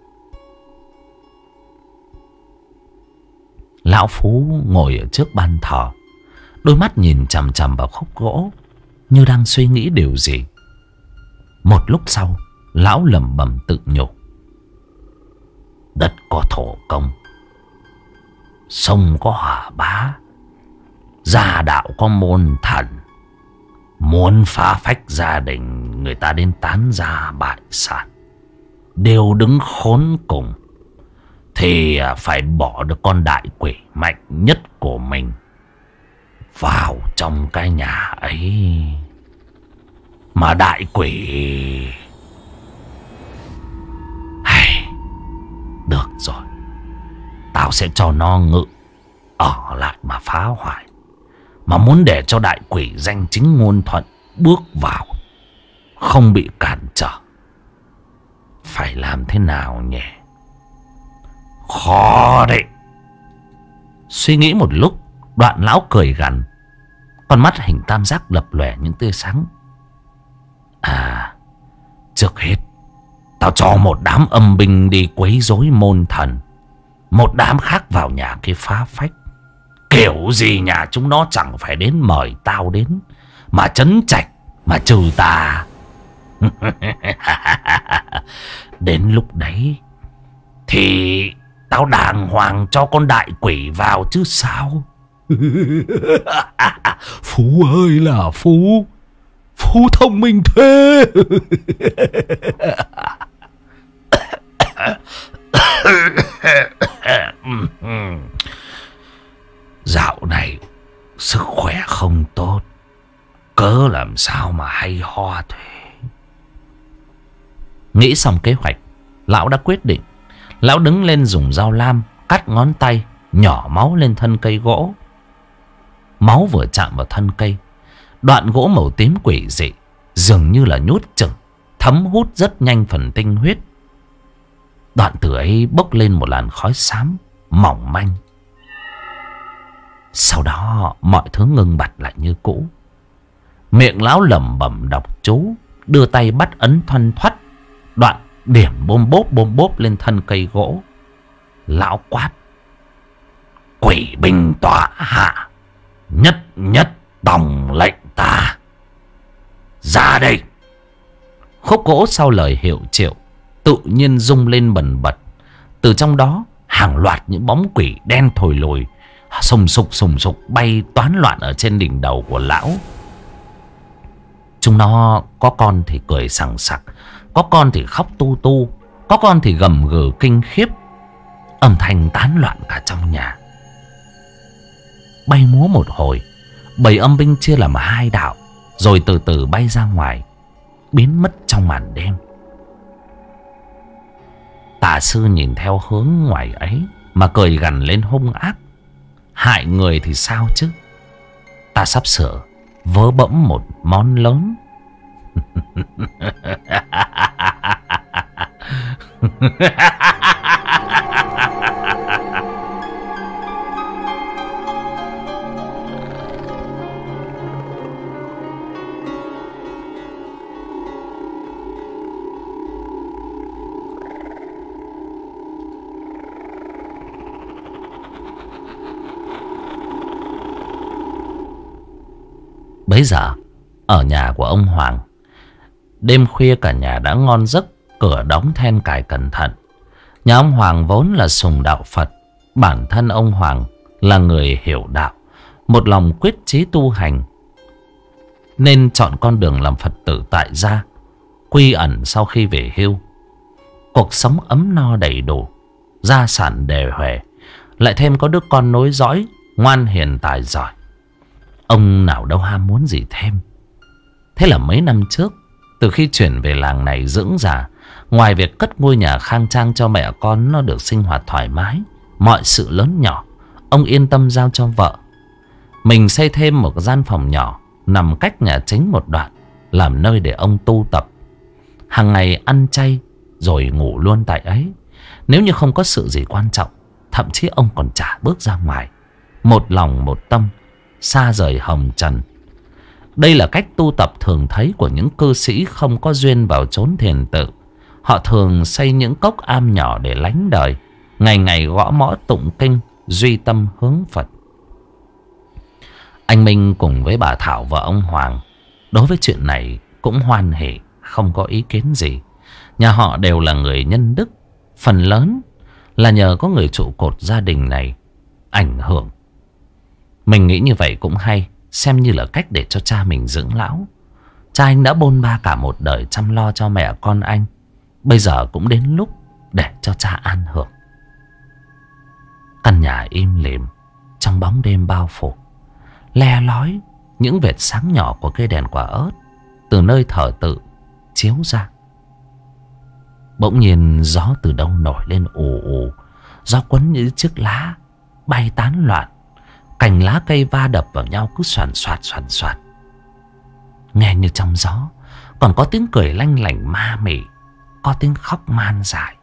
Lão Phú ngồi ở trước ban thờ, đôi mắt nhìn chằm chằm vào khúc gỗ như đang suy nghĩ điều gì. Một lúc sau lão lẩm bẩm tự nhủ: đất có thổ công, sông có hỏa bá, gia đạo có môn thần. Muốn phá phách gia đình, người ta đến tán gia bại sản, đều đứng khốn cùng, thì phải bỏ được con đại quỷ mạnh nhất của mình vào trong cái nhà ấy. Mà đại quỷ... Được rồi, tao sẽ cho nó ngự ở lại mà phá hoại. Mà muốn để cho đại quỷ danh chính ngôn thuận bước vào, không bị cản trở, phải làm thế nào nhỉ? Khó đấy. Suy nghĩ một lúc, Đoạn lão cười gằn, con mắt hình tam giác lập lòe những tia sáng. Trước hết tao cho một đám âm binh đi quấy rối môn thần, một đám khác vào nhà kia phá phách, Kiểu gì nhà chúng nó chẳng phải đến mời tao đến mà trấn trạch, mà trừ tà. Đến lúc đấy thì tao đàng hoàng cho con đại quỷ vào chứ sao. Phú ơi là Phú, Phú thông minh thế. Dạo này sức khỏe không tốt, cớ làm sao mà hay ho thế. Nghĩ xong kế hoạch, lão đã quyết định. Lão đứng lên dùng dao lam cắt ngón tay, nhỏ máu lên thân cây gỗ. Máu vừa chạm vào thân cây, đoạn gỗ màu tím quỷ dị dường như là nhút chừng, thấm hút rất nhanh phần tinh huyết. Đoạn từ ấy bốc lên một làn khói xám mỏng manh. Sau đó mọi thứ ngưng bặt lại như cũ. Miệng lão lẩm bẩm đọc chú, đưa tay bắt ấn thoăn thoắt, đoạn điểm bôm bốp lên thân cây gỗ. Lão quát: quỷ binh tọa hạ, nhất nhất tòng lệnh ta, ra đây. Khúc gỗ sau lời hiệu triệu tự nhiên rung lên bần bật. Từ trong đó hàng loạt những bóng quỷ đen thổi lùi, sùng sục bay toán loạn ở trên đỉnh đầu của lão. Chúng nó có con thì cười sằng sặc, có con thì khóc tu tu, có con thì gầm gừ kinh khiếp. Âm thanh tán loạn cả trong nhà. Bay múa một hồi, bầy âm binh chia làm hai đạo, rồi từ từ bay ra ngoài, biến mất trong màn đêm. Tà sư nhìn theo hướng ngoài ấy mà cười gằn lên hung ác: hại người thì sao chứ, ta sắp sửa vớ bẫm một món lớn. Bấy giờ ở nhà của ông Hoàng, đêm khuya cả nhà đã ngon giấc, cửa đóng then cài cẩn thận. Nhà ông Hoàng vốn là sùng đạo Phật. Bản thân ông Hoàng là người hiểu đạo, một lòng quyết chí tu hành, nên chọn con đường làm Phật tử tại gia, quy ẩn sau khi về hưu. Cuộc sống ấm no đầy đủ, gia sản đề huề, lại thêm có đứa con nối dõi ngoan hiền tài giỏi. Ông nào đâu ham muốn gì thêm. Thế là mấy năm trước, từ khi chuyển về làng này dưỡng già, ngoài việc cất ngôi nhà khang trang cho mẹ con nó được sinh hoạt thoải mái, mọi sự lớn nhỏ ông yên tâm giao cho vợ. Mình xây thêm một gian phòng nhỏ nằm cách nhà chính một đoạn, làm nơi để ông tu tập. Hàng ngày ăn chay rồi ngủ luôn tại ấy. Nếu như không có sự gì quan trọng, thậm chí ông còn chả bước ra ngoài. Một lòng một tâm, xa rời hồng trần. Đây là cách tu tập thường thấy của những cư sĩ không có duyên vào chốn thiền tự. Họ thường xây những cốc am nhỏ để lánh đời, ngày ngày gõ mõ tụng kinh, duy tâm hướng Phật. Anh Minh cùng với bà Thảo vợ ông Hoàng đối với chuyện này cũng hoan hỉ, không có ý kiến gì. Nhà họ đều là người nhân đức, phần lớn là nhờ có người trụ cột gia đình này ảnh hưởng. Mình nghĩ như vậy cũng hay, xem như là cách để cho cha mình dưỡng lão. Cha anh đã bôn ba cả một đời chăm lo cho mẹ con anh, bây giờ cũng đến lúc để cho cha an hưởng. Căn nhà im lìm trong bóng đêm bao phủ, le lói những vệt sáng nhỏ của cây đèn quả ớt từ nơi thờ tự chiếu ra. Bỗng nhiên gió từ đâu nổi lên ù ù, gió quấn những chiếc lá bay tán loạn, cành lá cây va đập vào nhau cứ xoàn xoạt. Nghe như trong gió còn có tiếng cười lanh lảnh ma mị, có tiếng khóc man dại.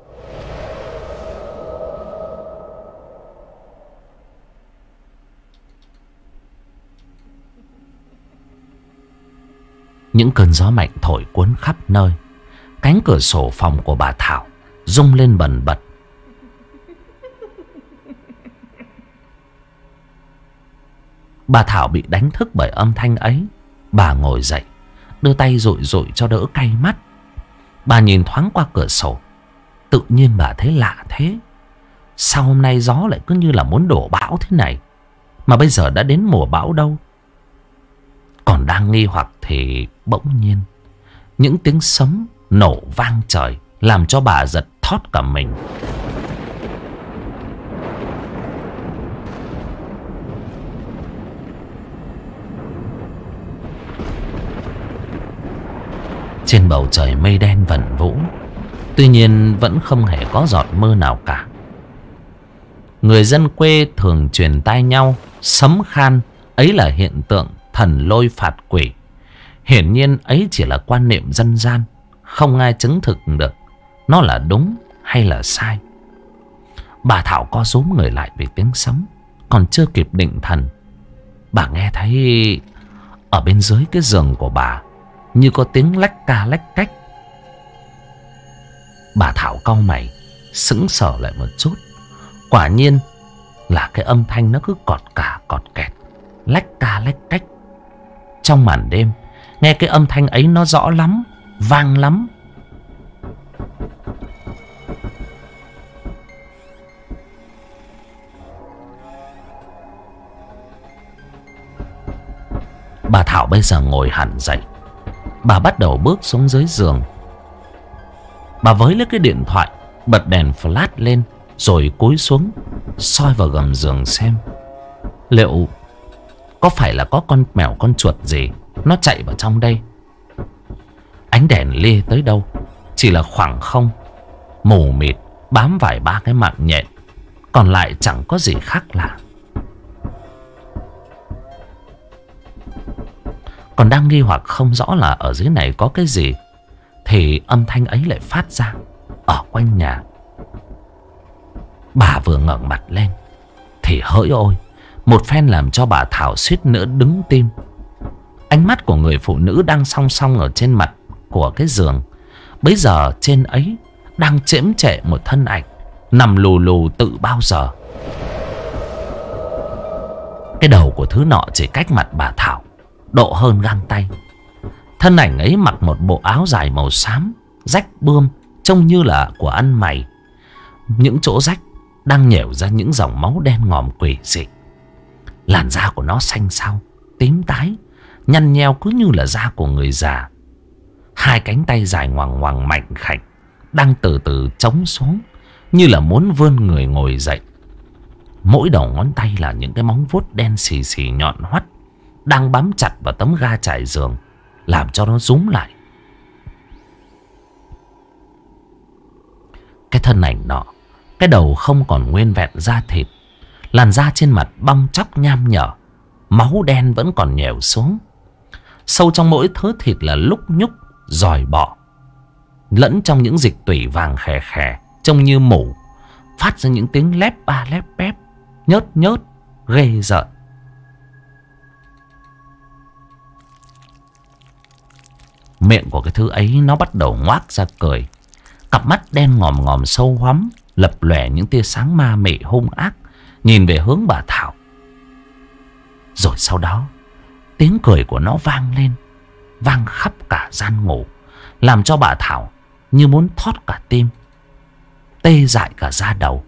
Những cơn gió mạnh thổi cuốn khắp nơi. Cánh cửa sổ phòng của bà Thảo rung lên bần bật. Bà Thảo bị đánh thức bởi âm thanh ấy. Bà ngồi dậy, đưa tay dụi dụi cho đỡ cay mắt. Bà nhìn thoáng qua cửa sổ. Tự nhiên bà thấy lạ thế. Sao hôm nay gió lại cứ như là muốn đổ bão thế này? Mà bây giờ đã đến mùa bão đâu. Còn đang nghi hoặc thì bỗng nhiên những tiếng sấm nổ vang trời, làm cho bà giật thót cả mình. Trên bầu trời mây đen vẩn vũ, tuy nhiên vẫn không hề có giọt mưa nào cả. Người dân quê thường truyền tai nhau sấm khan ấy là hiện tượng thần lôi phạt quỷ. Hiển nhiên ấy chỉ là quan niệm dân gian, không ai chứng thực được nó là đúng hay là sai. Bà Thảo co rúm người lại vì tiếng sấm. Còn chưa kịp định thần, bà nghe thấy ở bên dưới cái giường của bà như có tiếng lách ca lách cách. Bà Thảo cau mày, sững sờ lại một chút. Quả nhiên là cái âm thanh nó cứ cọt cả cọt kẹt, lách ca lách cách. Trong màn đêm, nghe cái âm thanh ấy nó rõ lắm, vang lắm. Bà Thảo bây giờ ngồi hẳn dậy. Bà bắt đầu bước xuống dưới giường. Bà với lấy cái điện thoại, bật đèn flash lên, rồi cúi xuống soi vào gầm giường xem liệu có phải là có con mèo con chuột gì nó chạy vào trong đây. Ánh đèn lê tới đâu chỉ là khoảng không mù mịt, bám vài ba cái mạng nhện, còn lại chẳng có gì khác lạ. Còn đang nghi hoặc không rõ là ở dưới này có cái gì, thì âm thanh ấy lại phát ra ở quanh nhà. Bà vừa ngẩng mặt lên thì hỡi ôi, một phen làm cho bà Thảo suýt nữa đứng tim. Ánh mắt của người phụ nữ đang song song ở trên mặt của cái giường. Bấy giờ trên ấy đang chễm chệ một thân ảnh nằm lù lù tự bao giờ. Cái đầu của thứ nọ chỉ cách mặt bà Thảo độ hơn gang tay. Thân ảnh ấy mặc một bộ áo dài màu xám, rách bươm, trông như là của ăn mày. Những chỗ rách đang nhẻo ra những dòng máu đen ngòm quỷ dị. Làn da của nó xanh xao, tím tái, nhăn nheo cứ như là da của người già. Hai cánh tay dài ngoằng ngoằng mạnh khảnh đang từ từ chống xuống, như là muốn vươn người ngồi dậy. Mỗi đầu ngón tay là những cái móng vuốt đen xì xì nhọn hoắt, đang bám chặt vào tấm ga trải giường, làm cho nó rúm lại. Cái thân ảnh nọ, cái đầu không còn nguyên vẹn da thịt, làn da trên mặt bong tróc nham nhở, máu đen vẫn còn nhèo xuống. Sâu trong mỗi thớ thịt là lúc nhúc, giòi bọ, lẫn trong những dịch tủy vàng khè khè, trông như mủ, phát ra những tiếng lép ba lép bép, nhớt nhớt, ghê rợn. Miệng của cái thứ ấy nó bắt đầu ngoác ra cười. Cặp mắt đen ngòm ngòm sâu hoắm, lập lòe những tia sáng ma mị hung ác, nhìn về hướng bà Thảo. Rồi sau đó tiếng cười của nó vang lên, vang khắp cả gian ngủ, làm cho bà Thảo như muốn thót cả tim, tê dại cả da đầu.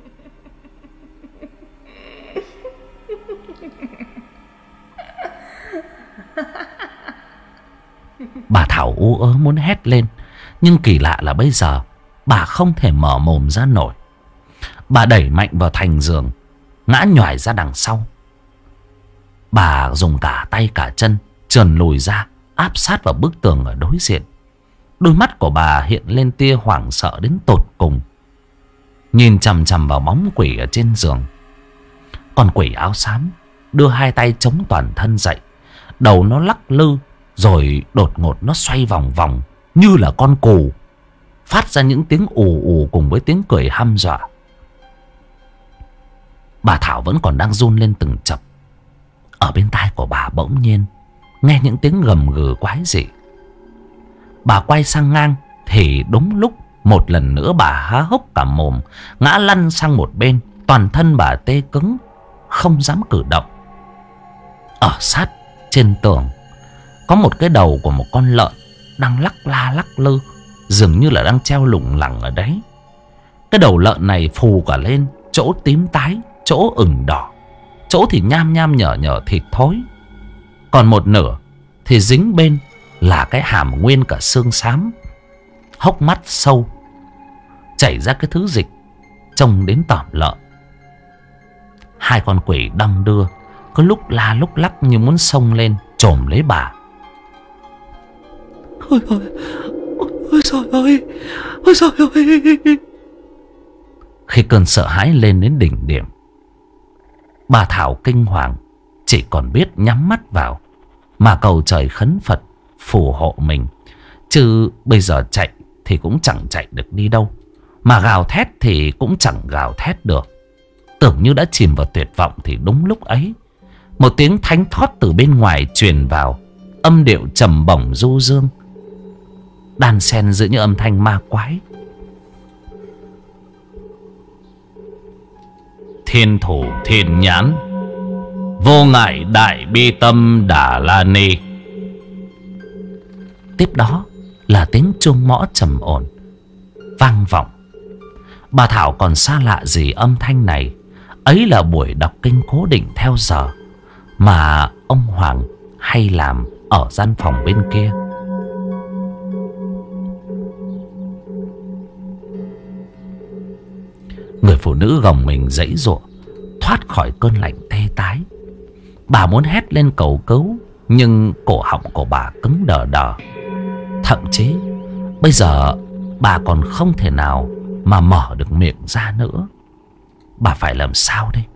Bà Thảo ú ớ muốn hét lên, nhưng kỳ lạ là bây giờ bà không thể mở mồm ra nổi. Bà đẩy mạnh vào thành giường, ngã nhoài ra đằng sau. Bà dùng cả tay cả chân trườn lùi ra, áp sát vào bức tường ở đối diện. Đôi mắt của bà hiện lên tia hoảng sợ đến tột cùng, nhìn chằm chằm vào bóng quỷ ở trên giường. Con quỷ áo xám đưa hai tay chống toàn thân dậy, đầu nó lắc lư, rồi đột ngột nó xoay vòng vòng như là con cù, phát ra những tiếng ù ù cùng với tiếng cười hăm dọa. Bà Thảo vẫn còn đang run lên từng chập. Ở bên tai của bà bỗng nhiên nghe những tiếng gầm gừ quái dị. Bà quay sang ngang thì đúng lúc một lần nữa bà há hốc cả mồm, ngã lăn sang một bên, toàn thân bà tê cứng, không dám cử động. Ở Ở sát trên tường có một cái đầu của một con lợn đang lắc la lắc lư, dường như là đang treo lủng lẳng ở đấy. Cái đầu lợn này phù cả lên, chỗ tím tái, chỗ ửng đỏ, chỗ thì nham nham nhở nhở thịt thối, còn một nửa thì dính bên là cái hàm nguyên cả xương xám. Hốc mắt sâu, chảy ra cái thứ dịch trông đến tởm lợn. Hai con quỷ đong đưa, có lúc la lúc lắc như muốn xông lên chồm lấy bà. Ôi ôi, ôi trời ơi, ôi trời ơi. Khi cơn sợ hãi lên đến đỉnh điểm, bà Thảo kinh hoàng, chỉ còn biết nhắm mắt vào mà cầu trời khấn Phật phù hộ mình. Chứ bây giờ chạy thì cũng chẳng chạy được đi đâu, mà gào thét thì cũng chẳng gào thét được. Tưởng như đã chìm vào tuyệt vọng thì đúng lúc ấy, một tiếng thánh thót từ bên ngoài truyền vào, âm điệu trầm bổng du dương, đan xen giữa những âm thanh ma quái. Thiên thủ thiên nhãn, vô ngại đại bi tâm Đà La Ni. Tiếp đó là tiếng chuông mõ trầm ổn vang vọng. Bà Thảo còn xa lạ gì âm thanh này. Ấy là buổi đọc kinh cố định theo giờ mà ông Hoàng hay làm ở gian phòng bên kia. Người phụ nữ gồng mình giãy giụa thoát khỏi cơn lạnh tê tái. Bà muốn hét lên cầu cứu, nhưng cổ họng của bà cứng đờ đờ. Thậm chí bây giờ bà còn không thể nào mà mở được miệng ra nữa. Bà phải làm sao đây?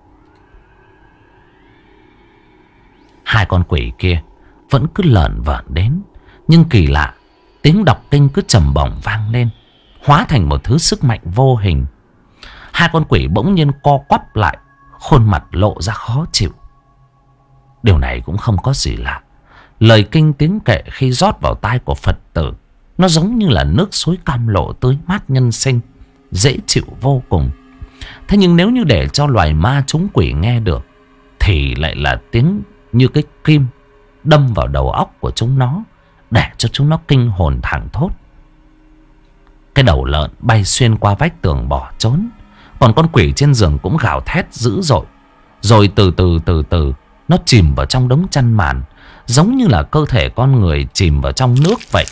Hai con quỷ kia vẫn cứ lởn vởn đến, nhưng kỳ lạ, tiếng đọc kinh cứ trầm bổng vang lên, hóa thành một thứ sức mạnh vô hình. Hai con quỷ bỗng nhiên co quắp lại, khuôn mặt lộ ra khó chịu. Điều này cũng không có gì lạ. Lời kinh tiếng kệ khi rót vào tai của Phật tử, nó giống như là nước suối cam lộ tưới mát nhân sinh, dễ chịu vô cùng. Thế nhưng nếu như để cho loài ma chúng quỷ nghe được, thì lại là tiếng như cái kim đâm vào đầu óc của chúng nó, để cho chúng nó kinh hồn thảng thốt. Cái đầu lợn bay xuyên qua vách tường bỏ trốn, còn con quỷ trên giường cũng gào thét dữ dội. Rồi từ từ nó chìm vào trong đống chăn màn, giống như là cơ thể con người chìm vào trong nước vậy.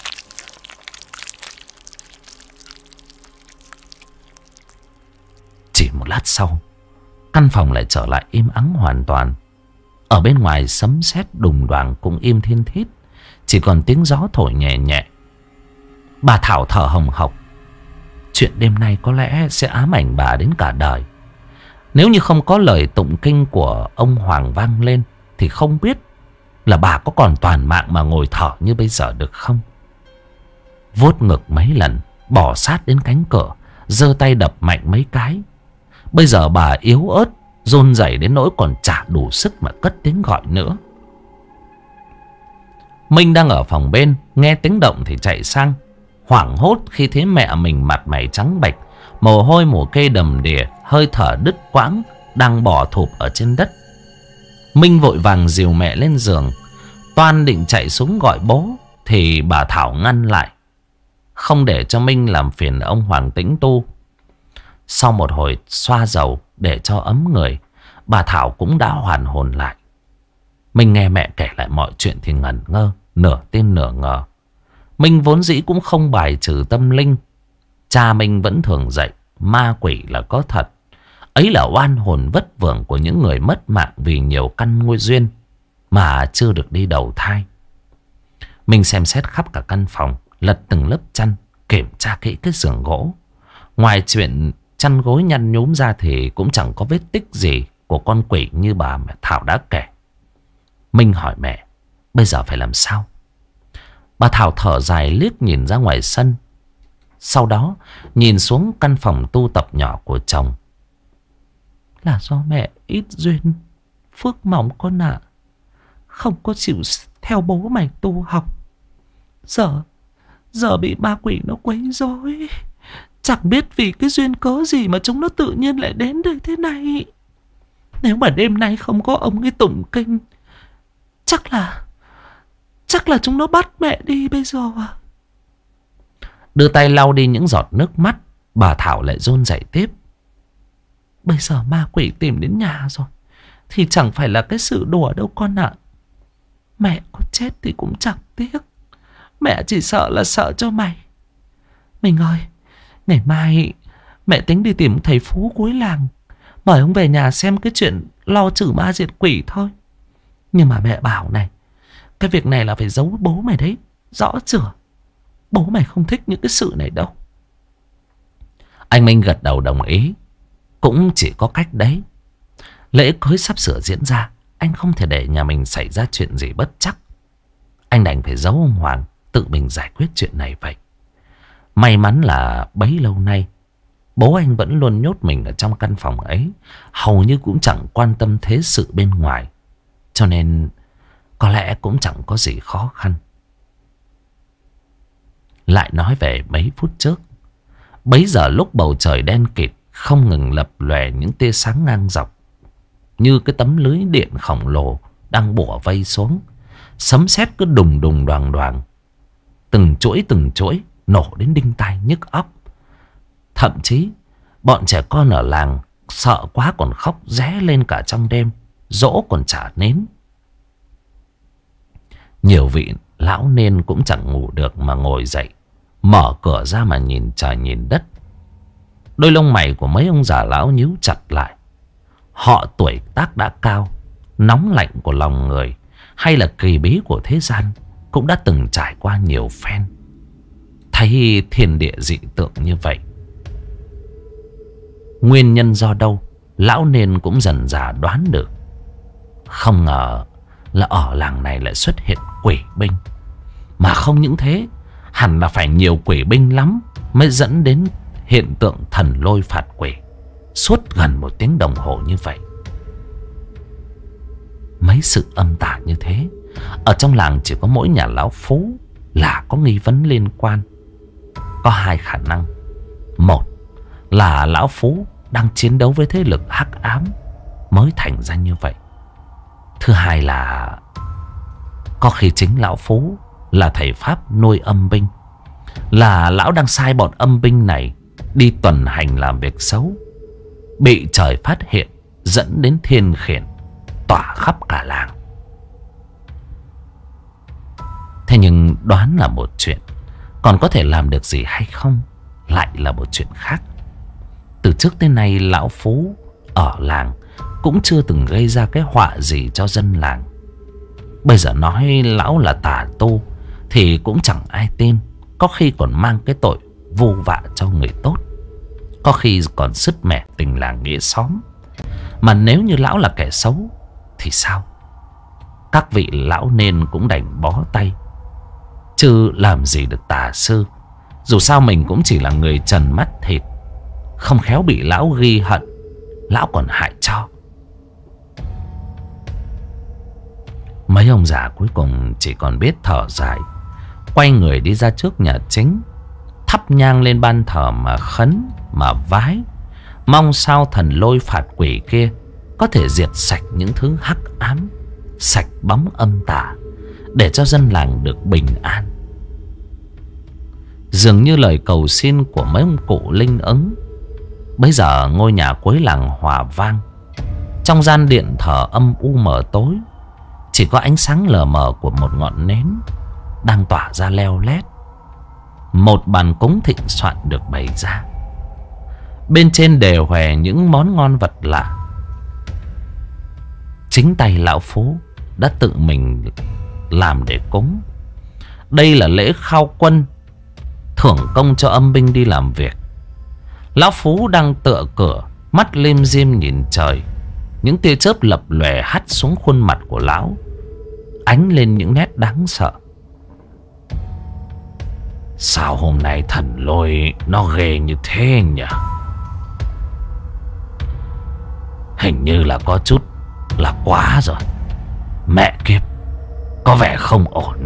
Chỉ một lát sau, căn phòng lại trở lại im ắng hoàn toàn. Ở bên ngoài sấm sét đùng đoàng cũng im thiên thít, chỉ còn tiếng gió thổi nhẹ nhẹ. Bà Thảo thở hồng hộc. Chuyện đêm nay có lẽ sẽ ám ảnh bà đến cả đời. Nếu như không có lời tụng kinh của ông Hoàng vang lên, thì không biết là bà có còn toàn mạng mà ngồi thở như bây giờ được không. Vuốt ngực mấy lần, bỏ sát đến cánh cửa, giơ tay đập mạnh mấy cái. Bây giờ bà yếu ớt, run rẩy đến nỗi còn chả đủ sức mà cất tiếng gọi nữa. Minh đang ở phòng bên, nghe tiếng động thì chạy sang, hoảng hốt khi thấy mẹ mình mặt mày trắng bệch, mồ hôi mồ kê đầm đìa, hơi thở đứt quãng, đang bò thụp ở trên đất. Minh vội vàng dìu mẹ lên giường, toan định chạy xuống gọi bố, thì bà Thảo ngăn lại, không để cho Minh làm phiền ông Hoàng tĩnh tu. Sau một hồi xoa dầu để cho ấm người, bà Thảo cũng đã hoàn hồn lại. Minh nghe mẹ kể lại mọi chuyện thì ngẩn ngơ, nửa tin nửa ngờ. Minh vốn dĩ cũng không bài trừ tâm linh. Cha Minh vẫn thường dạy ma quỷ là có thật. Ấy là oan hồn vất vưởng của những người mất mạng vì nhiều căn nguy duyên mà chưa được đi đầu thai. Minh xem xét khắp cả căn phòng, lật từng lớp chăn, kiểm tra kỹ cái giường gỗ. Ngoài chuyện chăn gối nhăn nhúm ra thì cũng chẳng có vết tích gì của con quỷ như bà mẹ Thảo đã kể. Minh hỏi mẹ, bây giờ phải làm sao? Bà Thảo thở dài liếc nhìn ra ngoài sân, sau đó nhìn xuống căn phòng tu tập nhỏ của chồng. Là do mẹ ít duyên, phước mỏng con ạ, không có chịu theo bố mày tu học. Giờ bị ma quỷ nó quấy rối, chẳng biết vì cái duyên cớ gì mà chúng nó tự nhiên lại đến đây thế này. Nếu mà đêm nay không có ông ấy tụng kinh, Chắc là chúng nó bắt mẹ đi bây giờ à? Đưa tay lau đi những giọt nước mắt, bà Thảo lại run rẩy tiếp. Bây giờ ma quỷ tìm đến nhà rồi thì chẳng phải là cái sự đùa đâu con ạ. Mẹ có chết thì cũng chẳng tiếc. Mẹ chỉ sợ là sợ cho mày. Mình ơi, ngày mai mẹ tính đi tìm thầy Phú cuối làng, mời ông về nhà xem cái chuyện lo trừ ma diệt quỷ thôi. Nhưng mà mẹ bảo này, cái việc này là phải giấu bố mày đấy, rõ chưa? Bố mày không thích những cái sự này đâu. Anh Minh gật đầu đồng ý. Cũng chỉ có cách đấy. Lễ cưới sắp sửa diễn ra, anh không thể để nhà mình xảy ra chuyện gì bất trắc. Anh đành phải giấu ông Hoàng, tự mình giải quyết chuyện này vậy. May mắn là bấy lâu nay bố anh vẫn luôn nhốt mình ở trong căn phòng ấy, hầu như cũng chẳng quan tâm thế sự bên ngoài, cho nên có lẽ cũng chẳng có gì khó khăn. Lại nói về mấy phút trước, bấy giờ lúc bầu trời đen kịt, không ngừng lập lòe những tia sáng ngang dọc, như cái tấm lưới điện khổng lồ đang bủa vây xuống. Sấm sét cứ đùng đùng đoàng đoàng, từng chuỗi nổ đến đinh tai nhức óc. Thậm chí bọn trẻ con ở làng sợ quá còn khóc ré lên cả trong đêm, dỗ còn chả nến. Nhiều vị lão nên cũng chẳng ngủ được mà ngồi dậy, mở cửa ra mà nhìn trời nhìn đất. Đôi lông mày của mấy ông già lão nhíu chặt lại. Họ tuổi tác đã cao, nóng lạnh của lòng người hay là kỳ bí của thế gian cũng đã từng trải qua nhiều phen. Thấy thiên địa dị tượng như vậy, nguyên nhân do đâu lão nên cũng dần dà đoán được. Không ngờ là ở làng này lại xuất hiện quỷ binh. Mà không những thế, hẳn là phải nhiều quỷ binh lắm mới dẫn đến hiện tượng thần lôi phạt quỷ suốt gần 1 tiếng đồng hồ như vậy. Mấy sự âm tà như thế, ở trong làng chỉ có mỗi nhà lão Phú là có nghi vấn liên quan. Có 2 khả năng. Một là lão Phú đang chiến đấu với thế lực hắc ám mới thành ra như vậy. Thứ hai là có khi chính lão Phú là thầy pháp nuôi âm binh, là lão đang sai bọn âm binh này đi tuần hành làm việc xấu, bị trời phát hiện dẫn đến thiên khiển tỏa khắp cả làng. Thế nhưng đoán là một chuyện, còn có thể làm được gì hay không lại là một chuyện khác. Từ trước tới nay lão Phú ở làng cũng chưa từng gây ra cái họa gì cho dân làng. Bây giờ nói lão là tà tu thì cũng chẳng ai tin. Có khi còn mang cái tội vu vạ cho người tốt, có khi còn sứt mẻ tình làng nghĩa xóm. Mà nếu như lão là kẻ xấu thì sao? Các vị lão nên cũng đành bó tay, chứ làm gì được tà sư. Dù sao mình cũng chỉ là người trần mắt thịt, không khéo bị lão ghi hận, lão còn hại cho. Mấy ông già cuối cùng chỉ còn biết thở dài, quay người đi ra trước nhà chính, thắp nhang lên ban thờ mà khấn mà vái, mong sao thần lôi phạt quỷ kia có thể diệt sạch những thứ hắc ám, sạch bóng âm tà, để cho dân làng được bình an. Dường như lời cầu xin của mấy ông cụ linh ứng. Bây giờ ngôi nhà cuối làng hòa vang. Trong gian điện thờ âm u mờ tối, chỉ có ánh sáng lờ mờ của một ngọn nến đang tỏa ra leo lét. Một bàn cúng thịnh soạn được bày ra, bên trên đều hòe những món ngon vật lạ. Chính tay lão Phú đã tự mình làm để cúng. Đây là lễ khao quân, thưởng công cho âm binh đi làm việc. Lão Phú đang tựa cửa, mắt lim dim nhìn trời. Những tia chớp lập lòe hắt xuống khuôn mặt của lão, ánh lên những nét đáng sợ. Sao hôm nay thần lôi nó ghê như thế nhỉ? Hình như là có chút là quá rồi. Mẹ kiếp, có vẻ không ổn.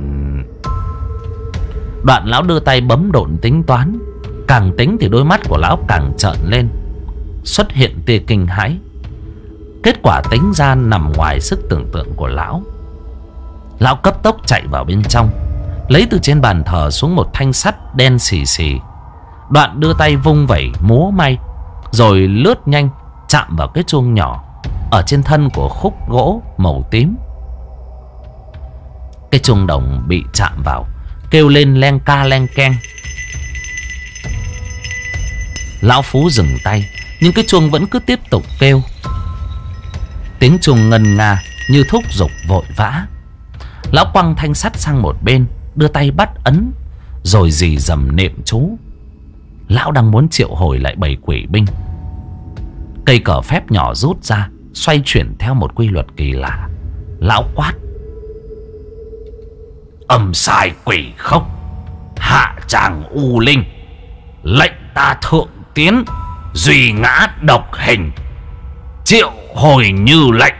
Đoạn lão đưa tay bấm độn tính toán. Càng tính thì đôi mắt của lão càng trợn lên, xuất hiện tia kinh hãi. Kết quả tính ra nằm ngoài sức tưởng tượng của lão. Lão cấp tốc chạy vào bên trong, lấy từ trên bàn thờ xuống một thanh sắt đen xì xì. Đoạn đưa tay vung vẩy múa may, rồi lướt nhanh chạm vào cái chuông nhỏ ở trên thân của khúc gỗ màu tím. Cái chuông đồng bị chạm vào kêu lên len ca len keng. Lão Phú dừng tay, nhưng cái chuông vẫn cứ tiếp tục kêu. Tiếng chuông ngân nga như thúc giục vội vã. Lão quăng thanh sắt sang một bên, đưa tay bắt ấn, rồi rì rầm niệm chú. Lão đang muốn triệu hồi lại bầy quỷ binh. Cây cờ phép nhỏ rút ra, xoay chuyển theo một quy luật kỳ lạ. Lão quát: âm sai quỷ khốc, hạ tràng u linh, lệnh ta thượng tiến, duy ngã độc hình, triệu hồi như lệnh.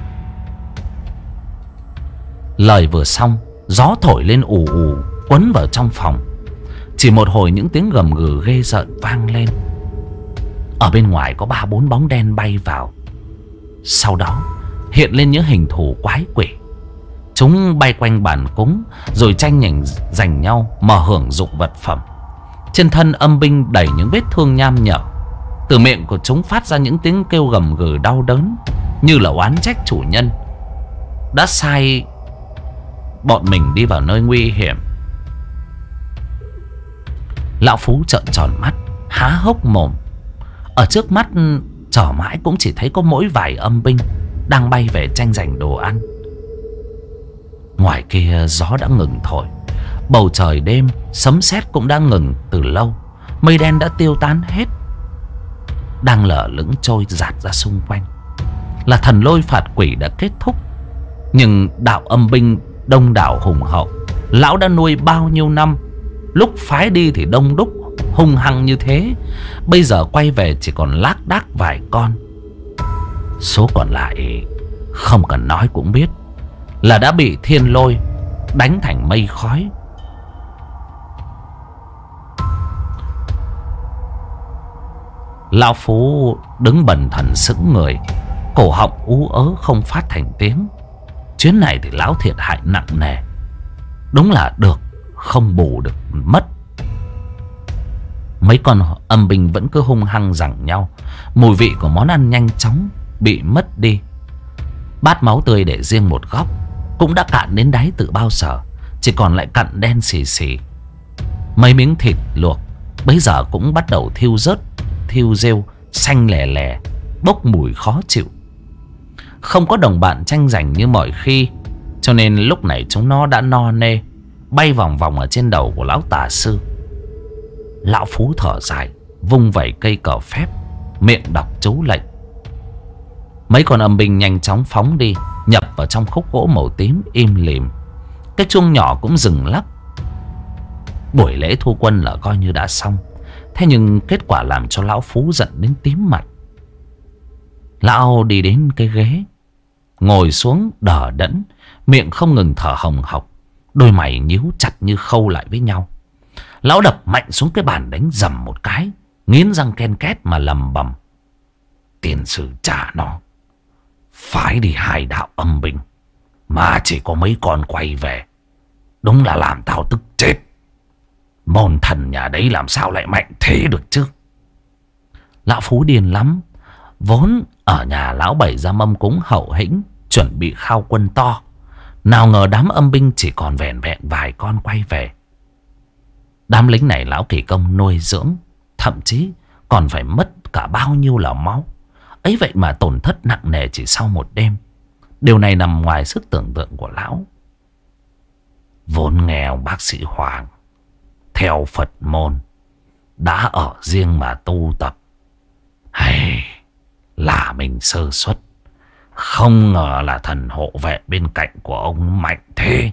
Lời vừa xong, gió thổi lên ù ù quấn vào trong phòng. Chỉ một hồi những tiếng gầm gừ ghê rợn vang lên. Ở bên ngoài có 3-4 bóng đen bay vào. Sau đó hiện lên những hình thù quái quỷ. Chúng bay quanh bàn cúng, rồi tranh giành nhau mà hưởng dụng vật phẩm. Trên thân âm binh đầy những vết thương nham nhở. Từ miệng của chúng phát ra những tiếng kêu gầm gừ đau đớn, như là oán trách chủ nhân đã sai bọn mình đi vào nơi nguy hiểm. Lão Phú trợn tròn mắt, há hốc mồm. Ở trước mắt chờ mãi cũng chỉ thấy có mỗi vài âm binh đang bay về tranh giành đồ ăn. Ngoài kia gió đã ngừng thổi, bầu trời đêm sấm sét cũng đã ngừng từ lâu. Mây đen đã tiêu tán hết, đang lở lững trôi dạt ra xung quanh. Là thần lôi phạt quỷ đã kết thúc. Nhưng đạo âm binh đông đảo hùng hậu, lão đã nuôi bao nhiêu năm, lúc phái đi thì đông đúc hung hăng như thế, bây giờ quay về chỉ còn lác đác vài con. Số còn lại không cần nói cũng biết là đã bị thiên lôi đánh thành mây khói. Lão Phú đứng bần thần sững người, cổ họng ú ớ không phát thành tiếng. Chuyến này thì lão thiệt hại nặng nề. Đúng là được không bù được mất. Mấy con âm binh vẫn cứ hung hăng giằng nhau. Mùi vị của món ăn nhanh chóng bị mất đi. Bát máu tươi để riêng một góc cũng đã cạn đến đáy từ bao giờ, chỉ còn lại cặn đen xì xì. Mấy miếng thịt luộc bấy giờ cũng bắt đầu thiêu rớt, thiêu rêu, xanh lè lè, bốc mùi khó chịu. Không có đồng bạn tranh giành như mọi khi, cho nên lúc này chúng nó đã no nê, bay vòng vòng ở trên đầu của lão tà sư. Lão Phú thở dài, vung vẩy cây cờ phép, miệng đọc chú lệnh. Mấy con âm binh nhanh chóng phóng đi, nhập vào trong khúc gỗ màu tím im lìm. Cái chuông nhỏ cũng dừng lắc. Buổi lễ thu quân là coi như đã xong. Thế nhưng kết quả làm cho lão Phú giận đến tím mặt. Lão đi đến cái ghế, ngồi xuống đờ đẫn, miệng không ngừng thở hồng hộc, đôi mày nhíu chặt như khâu lại với nhau. Lão đập mạnh xuống cái bàn, đánh dầm một cái, nghiến răng ken két mà lầm bầm: tiền sử trả nó, phái đi 2 đạo âm binh mà chỉ có mấy con quay về, đúng là làm tao tức chết. Môn thần nhà đấy làm sao lại mạnh thế được chứ? Lão Phú điên lắm. Vốn ở nhà lão bày ra mâm cúng hậu hĩnh, chuẩn bị khao quân to. Nào ngờ đám âm binh chỉ còn vẻn vẹn vài con quay về. Đám lính này lão kỳ công nuôi dưỡng, thậm chí còn phải mất cả bao nhiêu là máu. Ấy vậy mà tổn thất nặng nề chỉ sau một đêm. Điều này nằm ngoài sức tưởng tượng của lão. Vốn nghe ông bác sĩ Hoàng theo Phật môn, đã ở riêng mà tu tập, hay là mình sơ suất. Không ngờ là thần hộ vệ bên cạnh của ông mạnh thế.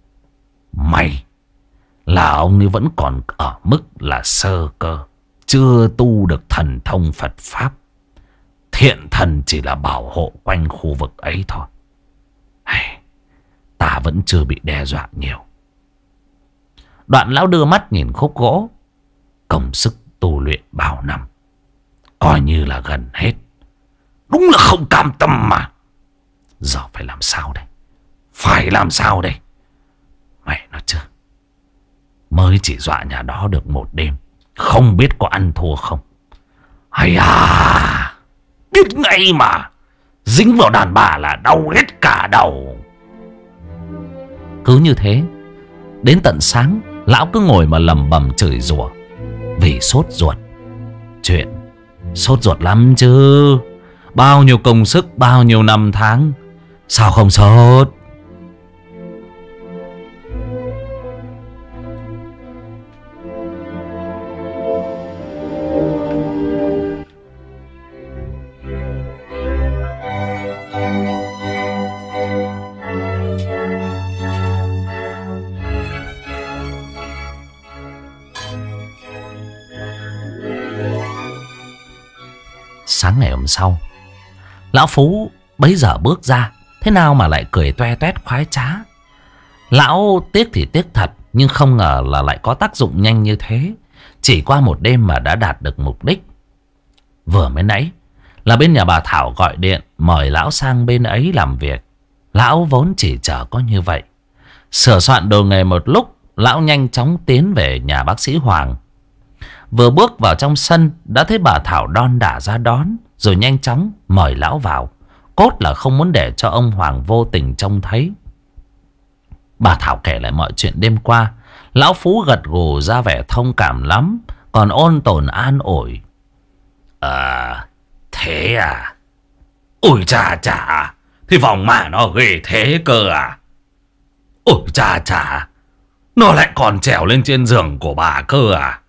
May là ông ấy vẫn còn ở mức là sơ cơ, chưa tu được thần thông Phật Pháp. Thiện thần chỉ là bảo hộ quanh khu vực ấy thôi. Hay, ta vẫn chưa bị đe dọa nhiều. Đoạn lão đưa mắt nhìn khúc gỗ. Công sức tu luyện bao năm coi như là gần hết. Đúng là không cam tâm mà. Giờ phải làm sao đây? Phải làm sao đây? Mẹ nó chứ, mới chỉ dọa nhà đó được một đêm, không biết có ăn thua không. Hay à, biết ngay mà, dính vào đàn bà là đau hết cả đầu. Cứ như thế, đến tận sáng, lão cứ ngồi mà lầm bầm chửi rủa vì sốt ruột. Chuyện sốt ruột lắm chứ, bao nhiêu công sức, bao nhiêu năm tháng, sao không sốt. Sáng ngày hôm sau, lão Phú bấy giờ bước ra, thế nào mà lại cười toe toét khoái trá. Lão tiếc thì tiếc thật, nhưng không ngờ là lại có tác dụng nhanh như thế. Chỉ qua một đêm mà đã đạt được mục đích. Vừa mới nãy là bên nhà bà Thảo gọi điện mời lão sang bên ấy làm việc. Lão vốn chỉ chờ có như vậy. Sửa soạn đồ nghề một lúc, lão nhanh chóng tiến về nhà bác sĩ Hoàng. Vừa bước vào trong sân đã thấy bà Thảo đon đả ra đón, rồi nhanh chóng mời lão vào. Cốt là không muốn để cho ông Hoàng vô tình trông thấy. Bà Thảo kể lại mọi chuyện đêm qua. Lão Phú gật gù ra vẻ thông cảm lắm, còn ôn tồn an ủi. Thế à? Ôi chà chà, thì vòng mà nó ghê thế cơ à? Ôi chà chà, nó lại còn trèo lên trên giường của bà cơ à?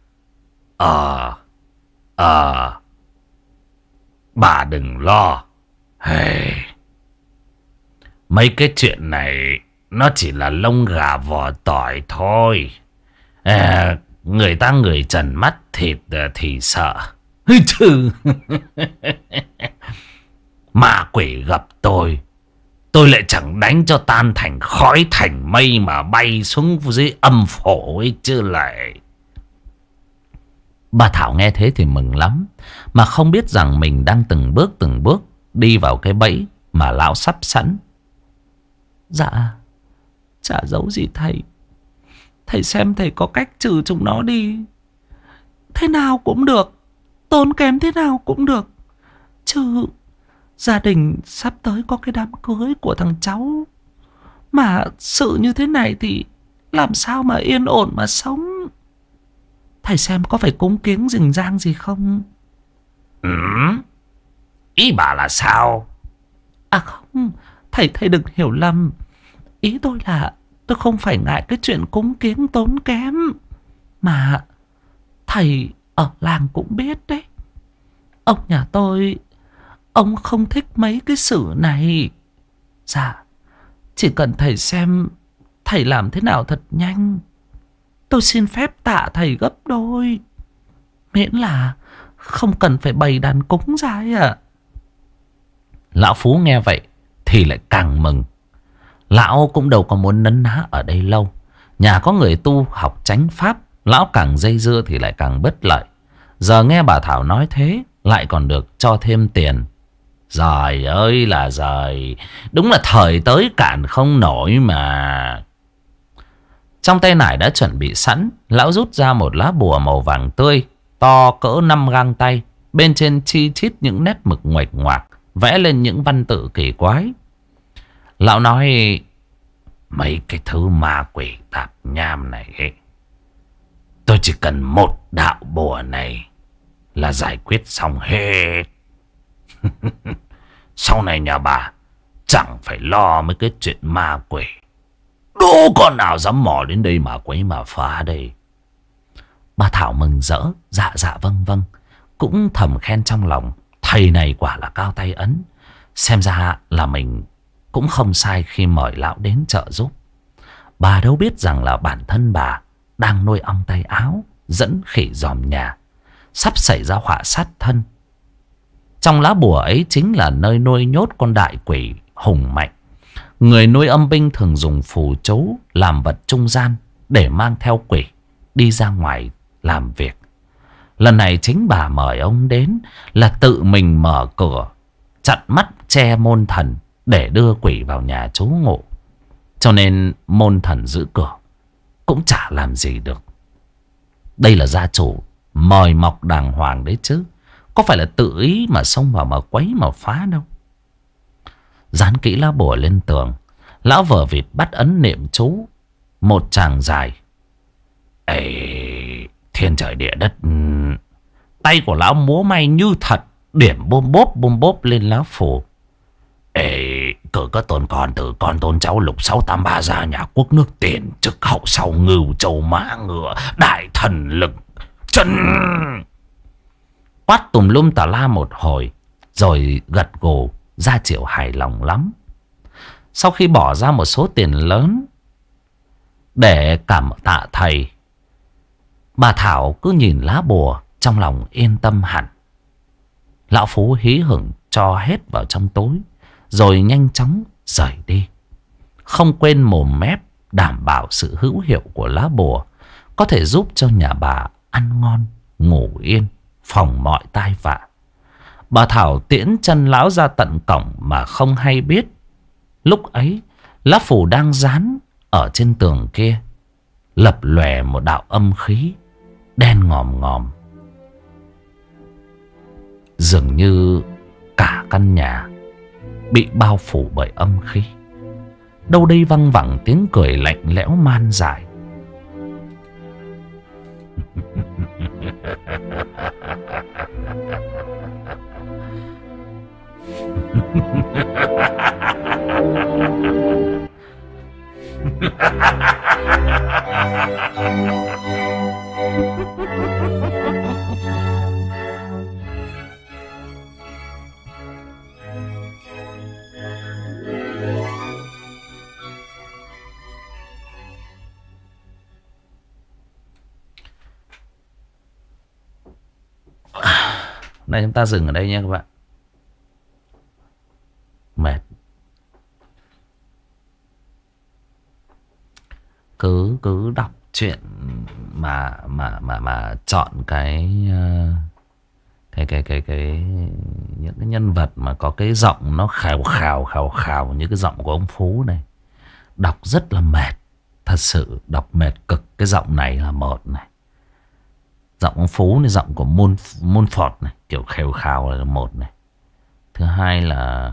Bà đừng lo. Hey, mấy cái chuyện này nó chỉ là lông gà vỏ tỏi thôi. Người ta người trần mắt thịt thì sợ chứ. Ma quỷ gặp tôi lại chẳng đánh cho tan thành khói thành mây mà bay xuống dưới âm phổ ấy chứ lại. Bà Thảo nghe thế thì mừng lắm, mà không biết rằng mình đang từng bước đi vào cái bẫy mà lão sắp sẵn. Dạ, chả giấu gì thầy. Thầy xem thầy có cách trừ chúng nó đi. Thế nào cũng được, tốn kém thế nào cũng được. Chứ gia đình sắp tới có cái đám cưới của thằng cháu, mà sự như thế này thì làm sao mà yên ổn mà sống. Thầy xem có phải cúng kiếng rình rang gì không? Ý bà là sao? À không, thầy đừng hiểu lầm. Ý tôi là tôi không phải ngại cái chuyện cúng kiếng tốn kém, mà thầy ở làng cũng biết đấy. Ông nhà tôi, ông không thích mấy cái sự này. Dạ, chỉ cần thầy xem thầy làm thế nào thật nhanh, tôi xin phép tạ thầy gấp đôi. Miễn là không cần phải bày đàn cúng ra ấy ạ. Lão Phú nghe vậy thì lại càng mừng. Lão cũng đâu có muốn nấn ná ở đây lâu. Nhà có người tu học chánh pháp, lão càng dây dưa thì lại càng bất lợi. Giờ nghe bà Thảo nói thế, lại còn được cho thêm tiền. Giời ơi là giời, đúng là thời tới cản không nổi mà. Trong tay nải đã chuẩn bị sẵn, lão rút ra một lá bùa màu vàng tươi, to cỡ 5 gang tay. Bên trên chi chít những nét mực nguệch ngoạc, vẽ lên những văn tự kỳ quái. Lão nói, mấy cái thứ ma quỷ tạp nham này ấy, tôi chỉ cần một đạo bùa này là giải quyết xong hết. Sau này nhà bà chẳng phải lo mấy cái chuyện ma quỷ. Đố con nào dám mò đến đây mà quấy mà phá đây. Bà Thảo mừng rỡ, dạ dạ vâng vâng, cũng thầm khen trong lòng, thầy này quả là cao tay ấn. Xem ra là mình cũng không sai khi mời lão đến trợ giúp. Bà đâu biết rằng là bản thân bà đang nuôi ong tay áo, dẫn khỉ dòm nhà, sắp xảy ra họa sát thân. Trong lá bùa ấy chính là nơi nuôi nhốt con đại quỷ hùng mạnh. Người nuôi âm binh thường dùng phù chú làm vật trung gian để mang theo quỷ đi ra ngoài làm việc. Lần này chính bà mời ông đến là tự mình mở cửa, chặn mắt che môn thần để đưa quỷ vào nhà trú ngụ. Cho nên môn thần giữ cửa cũng chả làm gì được. Đây là gia chủ mời mọc đàng hoàng đấy chứ, có phải là tự ý mà xông vào mà quấy mà phá đâu. Dán kỹ lá bùa lên tường, lão vờ vịt bắt ấn niệm chú. Một tràng dài. Ê, thiên trời địa đất. Tay của lão múa may như thật, điểm bôm bốp lên lá phù. Ê, cử các tôn con từ con tôn cháu lục 683 ra nhà quốc nước tiền, trực hậu sau ngưu châu mã ngựa, đại thần lực chân. Quát tùm lum tà la một hồi, rồi gật gù ra chiều hài lòng lắm. Sau khi bỏ ra một số tiền lớn để cảm tạ thầy, bà Thảo cứ nhìn lá bùa trong lòng yên tâm hẳn. Lão Phú hí hửng cho hết vào trong túi, rồi nhanh chóng rời đi. Không quên mồm mép đảm bảo sự hữu hiệu của lá bùa có thể giúp cho nhà bà ăn ngon, ngủ yên, phòng mọi tai vạ. Bà Thảo tiễn chân lão ra tận cổng mà không hay biết, lúc ấy lá phù đang dán ở trên tường kia lập lòe một đạo âm khí đen ngòm ngòm. Dường như cả căn nhà bị bao phủ bởi âm khí. Đâu đây văng vẳng tiếng cười lạnh lẽo man dại. Này, chúng ta dừng ở đây nha các bạn. Mệt. Cứ đọc chuyện mà chọn những cái nhân vật mà có cái giọng nó khào khào như cái giọng của ông Phú này, đọc rất là mệt. Thật sự đọc mệt cực. Cái giọng này là một này, giọng ông Phú này, giọng của Môn Phọt này, kiểu khều khào là một này. Thứ hai là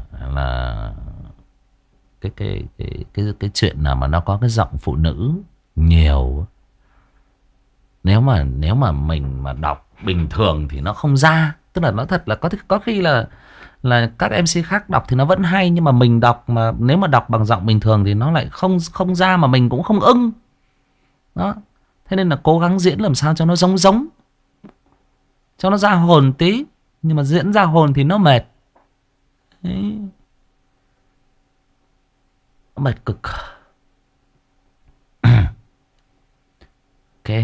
cái chuyện nào mà nó có cái giọng phụ nữ nhiều. Nếu mà mình mà đọc bình thường thì nó không ra. Tức là nó thật là có khi là các MC khác đọc thì nó vẫn hay, nhưng mà mình đọc mà nếu mà đọc bằng giọng bình thường thì nó lại không ra, mà mình cũng không ưng. Đó. Thế nên là cố gắng diễn làm sao cho nó giống, cho nó ra hồn tí. Nhưng mà diễn ra hồn thì nó mệt. Đấy. Mệt cực. Ok.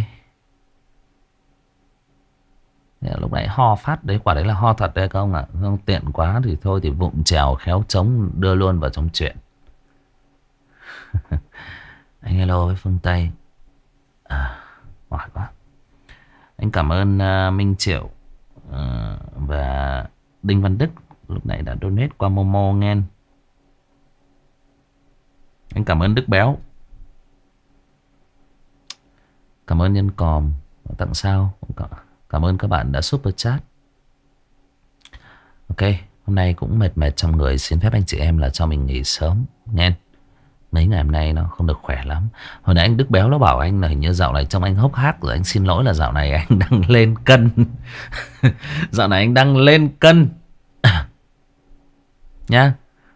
Lúc nãy ho phát đấy, quả đấy là ho thật đấy không ạ? Không tiện quá thì thôi thì vụng trèo khéo trống đưa luôn vào trong chuyện. Anh hello với Phương Tây. Mỏi quá. Anh cảm ơn Minh Triệu và Đinh Văn Đức lúc nãy đã donate qua Momo nghe. Anh cảm ơn Đức Béo. Cảm ơn Nhân Còm tặng sao. Cảm ơn các bạn đã super chat. Ok, hôm nay cũng mệt trong người. Xin phép anh chị em là cho mình nghỉ sớm nghe. Mấy ngày hôm nay nó không được khỏe lắm. Hồi nãy anh Đức Béo nó bảo anh là hình như dạo này trông anh hốc hác. Rồi anh xin lỗi là dạo này anh đang lên cân. Dạo này anh đang lên cân nhá.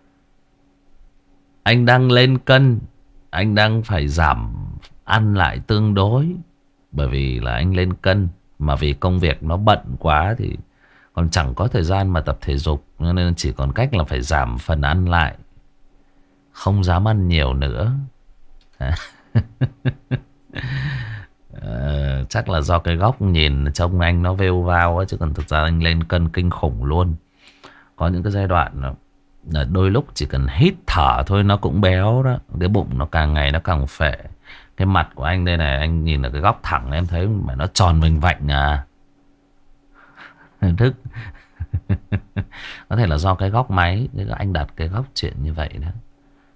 Anh đang lên cân. Anh đang phải giảm ăn lại tương đối. Bởi vì là anh lên cân. Mà vì công việc nó bận quá thì còn chẳng có thời gian mà tập thể dục. Nên chỉ còn cách là phải giảm phần ăn lại. Không dám ăn nhiều nữa. Chắc là do cái góc nhìn trông anh nó vêu vao ấy, chứ còn thực ra anh lên cân kinh khủng luôn. Có những cái giai đoạn là đôi lúc chỉ cần hít thở thôi nó cũng béo đó. Cái bụng nó càng ngày nó càng phệ. Cái mặt của anh đây này, anh nhìn ở cái góc thẳng em thấy mà nó tròn vành vạnh à. Thức. Có thể là do cái góc máy, anh đặt cái góc chuyện như vậy đó.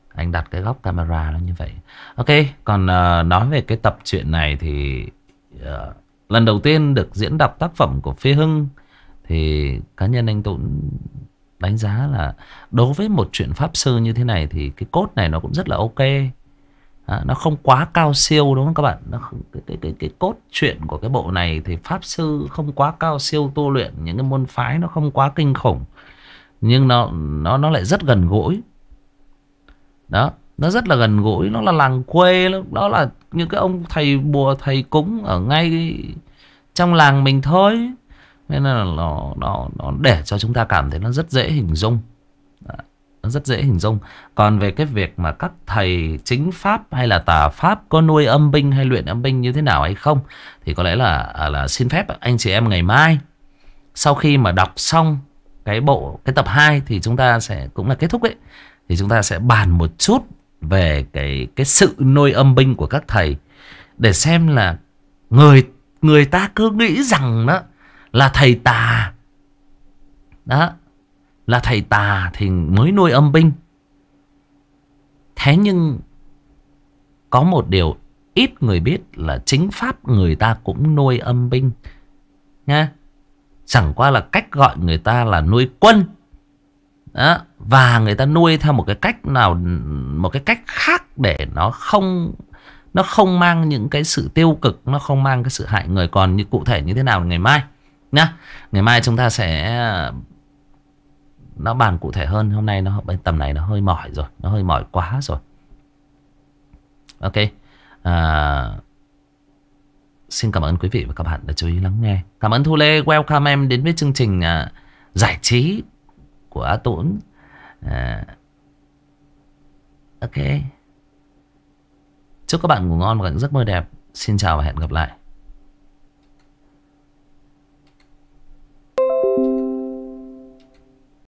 Anh đặt cái góc camera nó như vậy. Ok, còn nói về cái tập truyện này thì lần đầu tiên được diễn đọc tác phẩm của Phê Hưng thì cá nhân anh Tũng đánh giá là đối với một truyện pháp sư như thế này thì cái cốt này nó cũng rất là ok. Nó không quá cao siêu đúng không các bạn? Nó không, cái cốt truyện của cái bộ này thì pháp sư không quá cao siêu, tu luyện những cái môn phái nó không quá kinh khủng, nhưng nó lại rất gần gũi. Đó, nó rất là gần gũi, nó là làng quê, đó là những cái ông thầy bùa thầy cúng ở ngay trong làng mình thôi, nên là nó để cho chúng ta cảm thấy nó rất dễ hình dung. Nó rất dễ hình dung. Còn về cái việc mà các thầy chính pháp hay là tà pháp có nuôi âm binh hay luyện âm binh như thế nào hay không, thì có lẽ là xin phép anh chị em ngày mai sau khi mà đọc xong cái tập 2 thì chúng ta sẽ cũng là kết thúc ấy, thì chúng ta sẽ bàn một chút về cái sự nuôi âm binh của các thầy, để xem là người ta cứ nghĩ rằng đó là thầy tà, đó là thầy tà thì mới nuôi âm binh. Thế nhưng có một điều ít người biết là chính pháp người ta cũng nuôi âm binh nha. Chẳng qua là cách gọi người ta là nuôi quân. Đó. Và người ta nuôi theo một cái cách nào, một cái cách khác để nó không mang những cái sự tiêu cực, nó không mang cái sự hại người. Còn như cụ thể như thế nào ngày mai nhá. Ngày mai chúng ta sẽ nó bàn cụ thể hơn. Hôm nay tầm này nó hơi mỏi rồi, nó hơi mỏi quá rồi. Ok, xin cảm ơn quý vị và các bạn đã chú ý lắng nghe. Cảm ơn Thu Lê, welcome em đến với chương trình giải trí của A Tũng. Ok, chúc các bạn ngủ ngon và giấc mơ đẹp. Xin chào và hẹn gặp lại.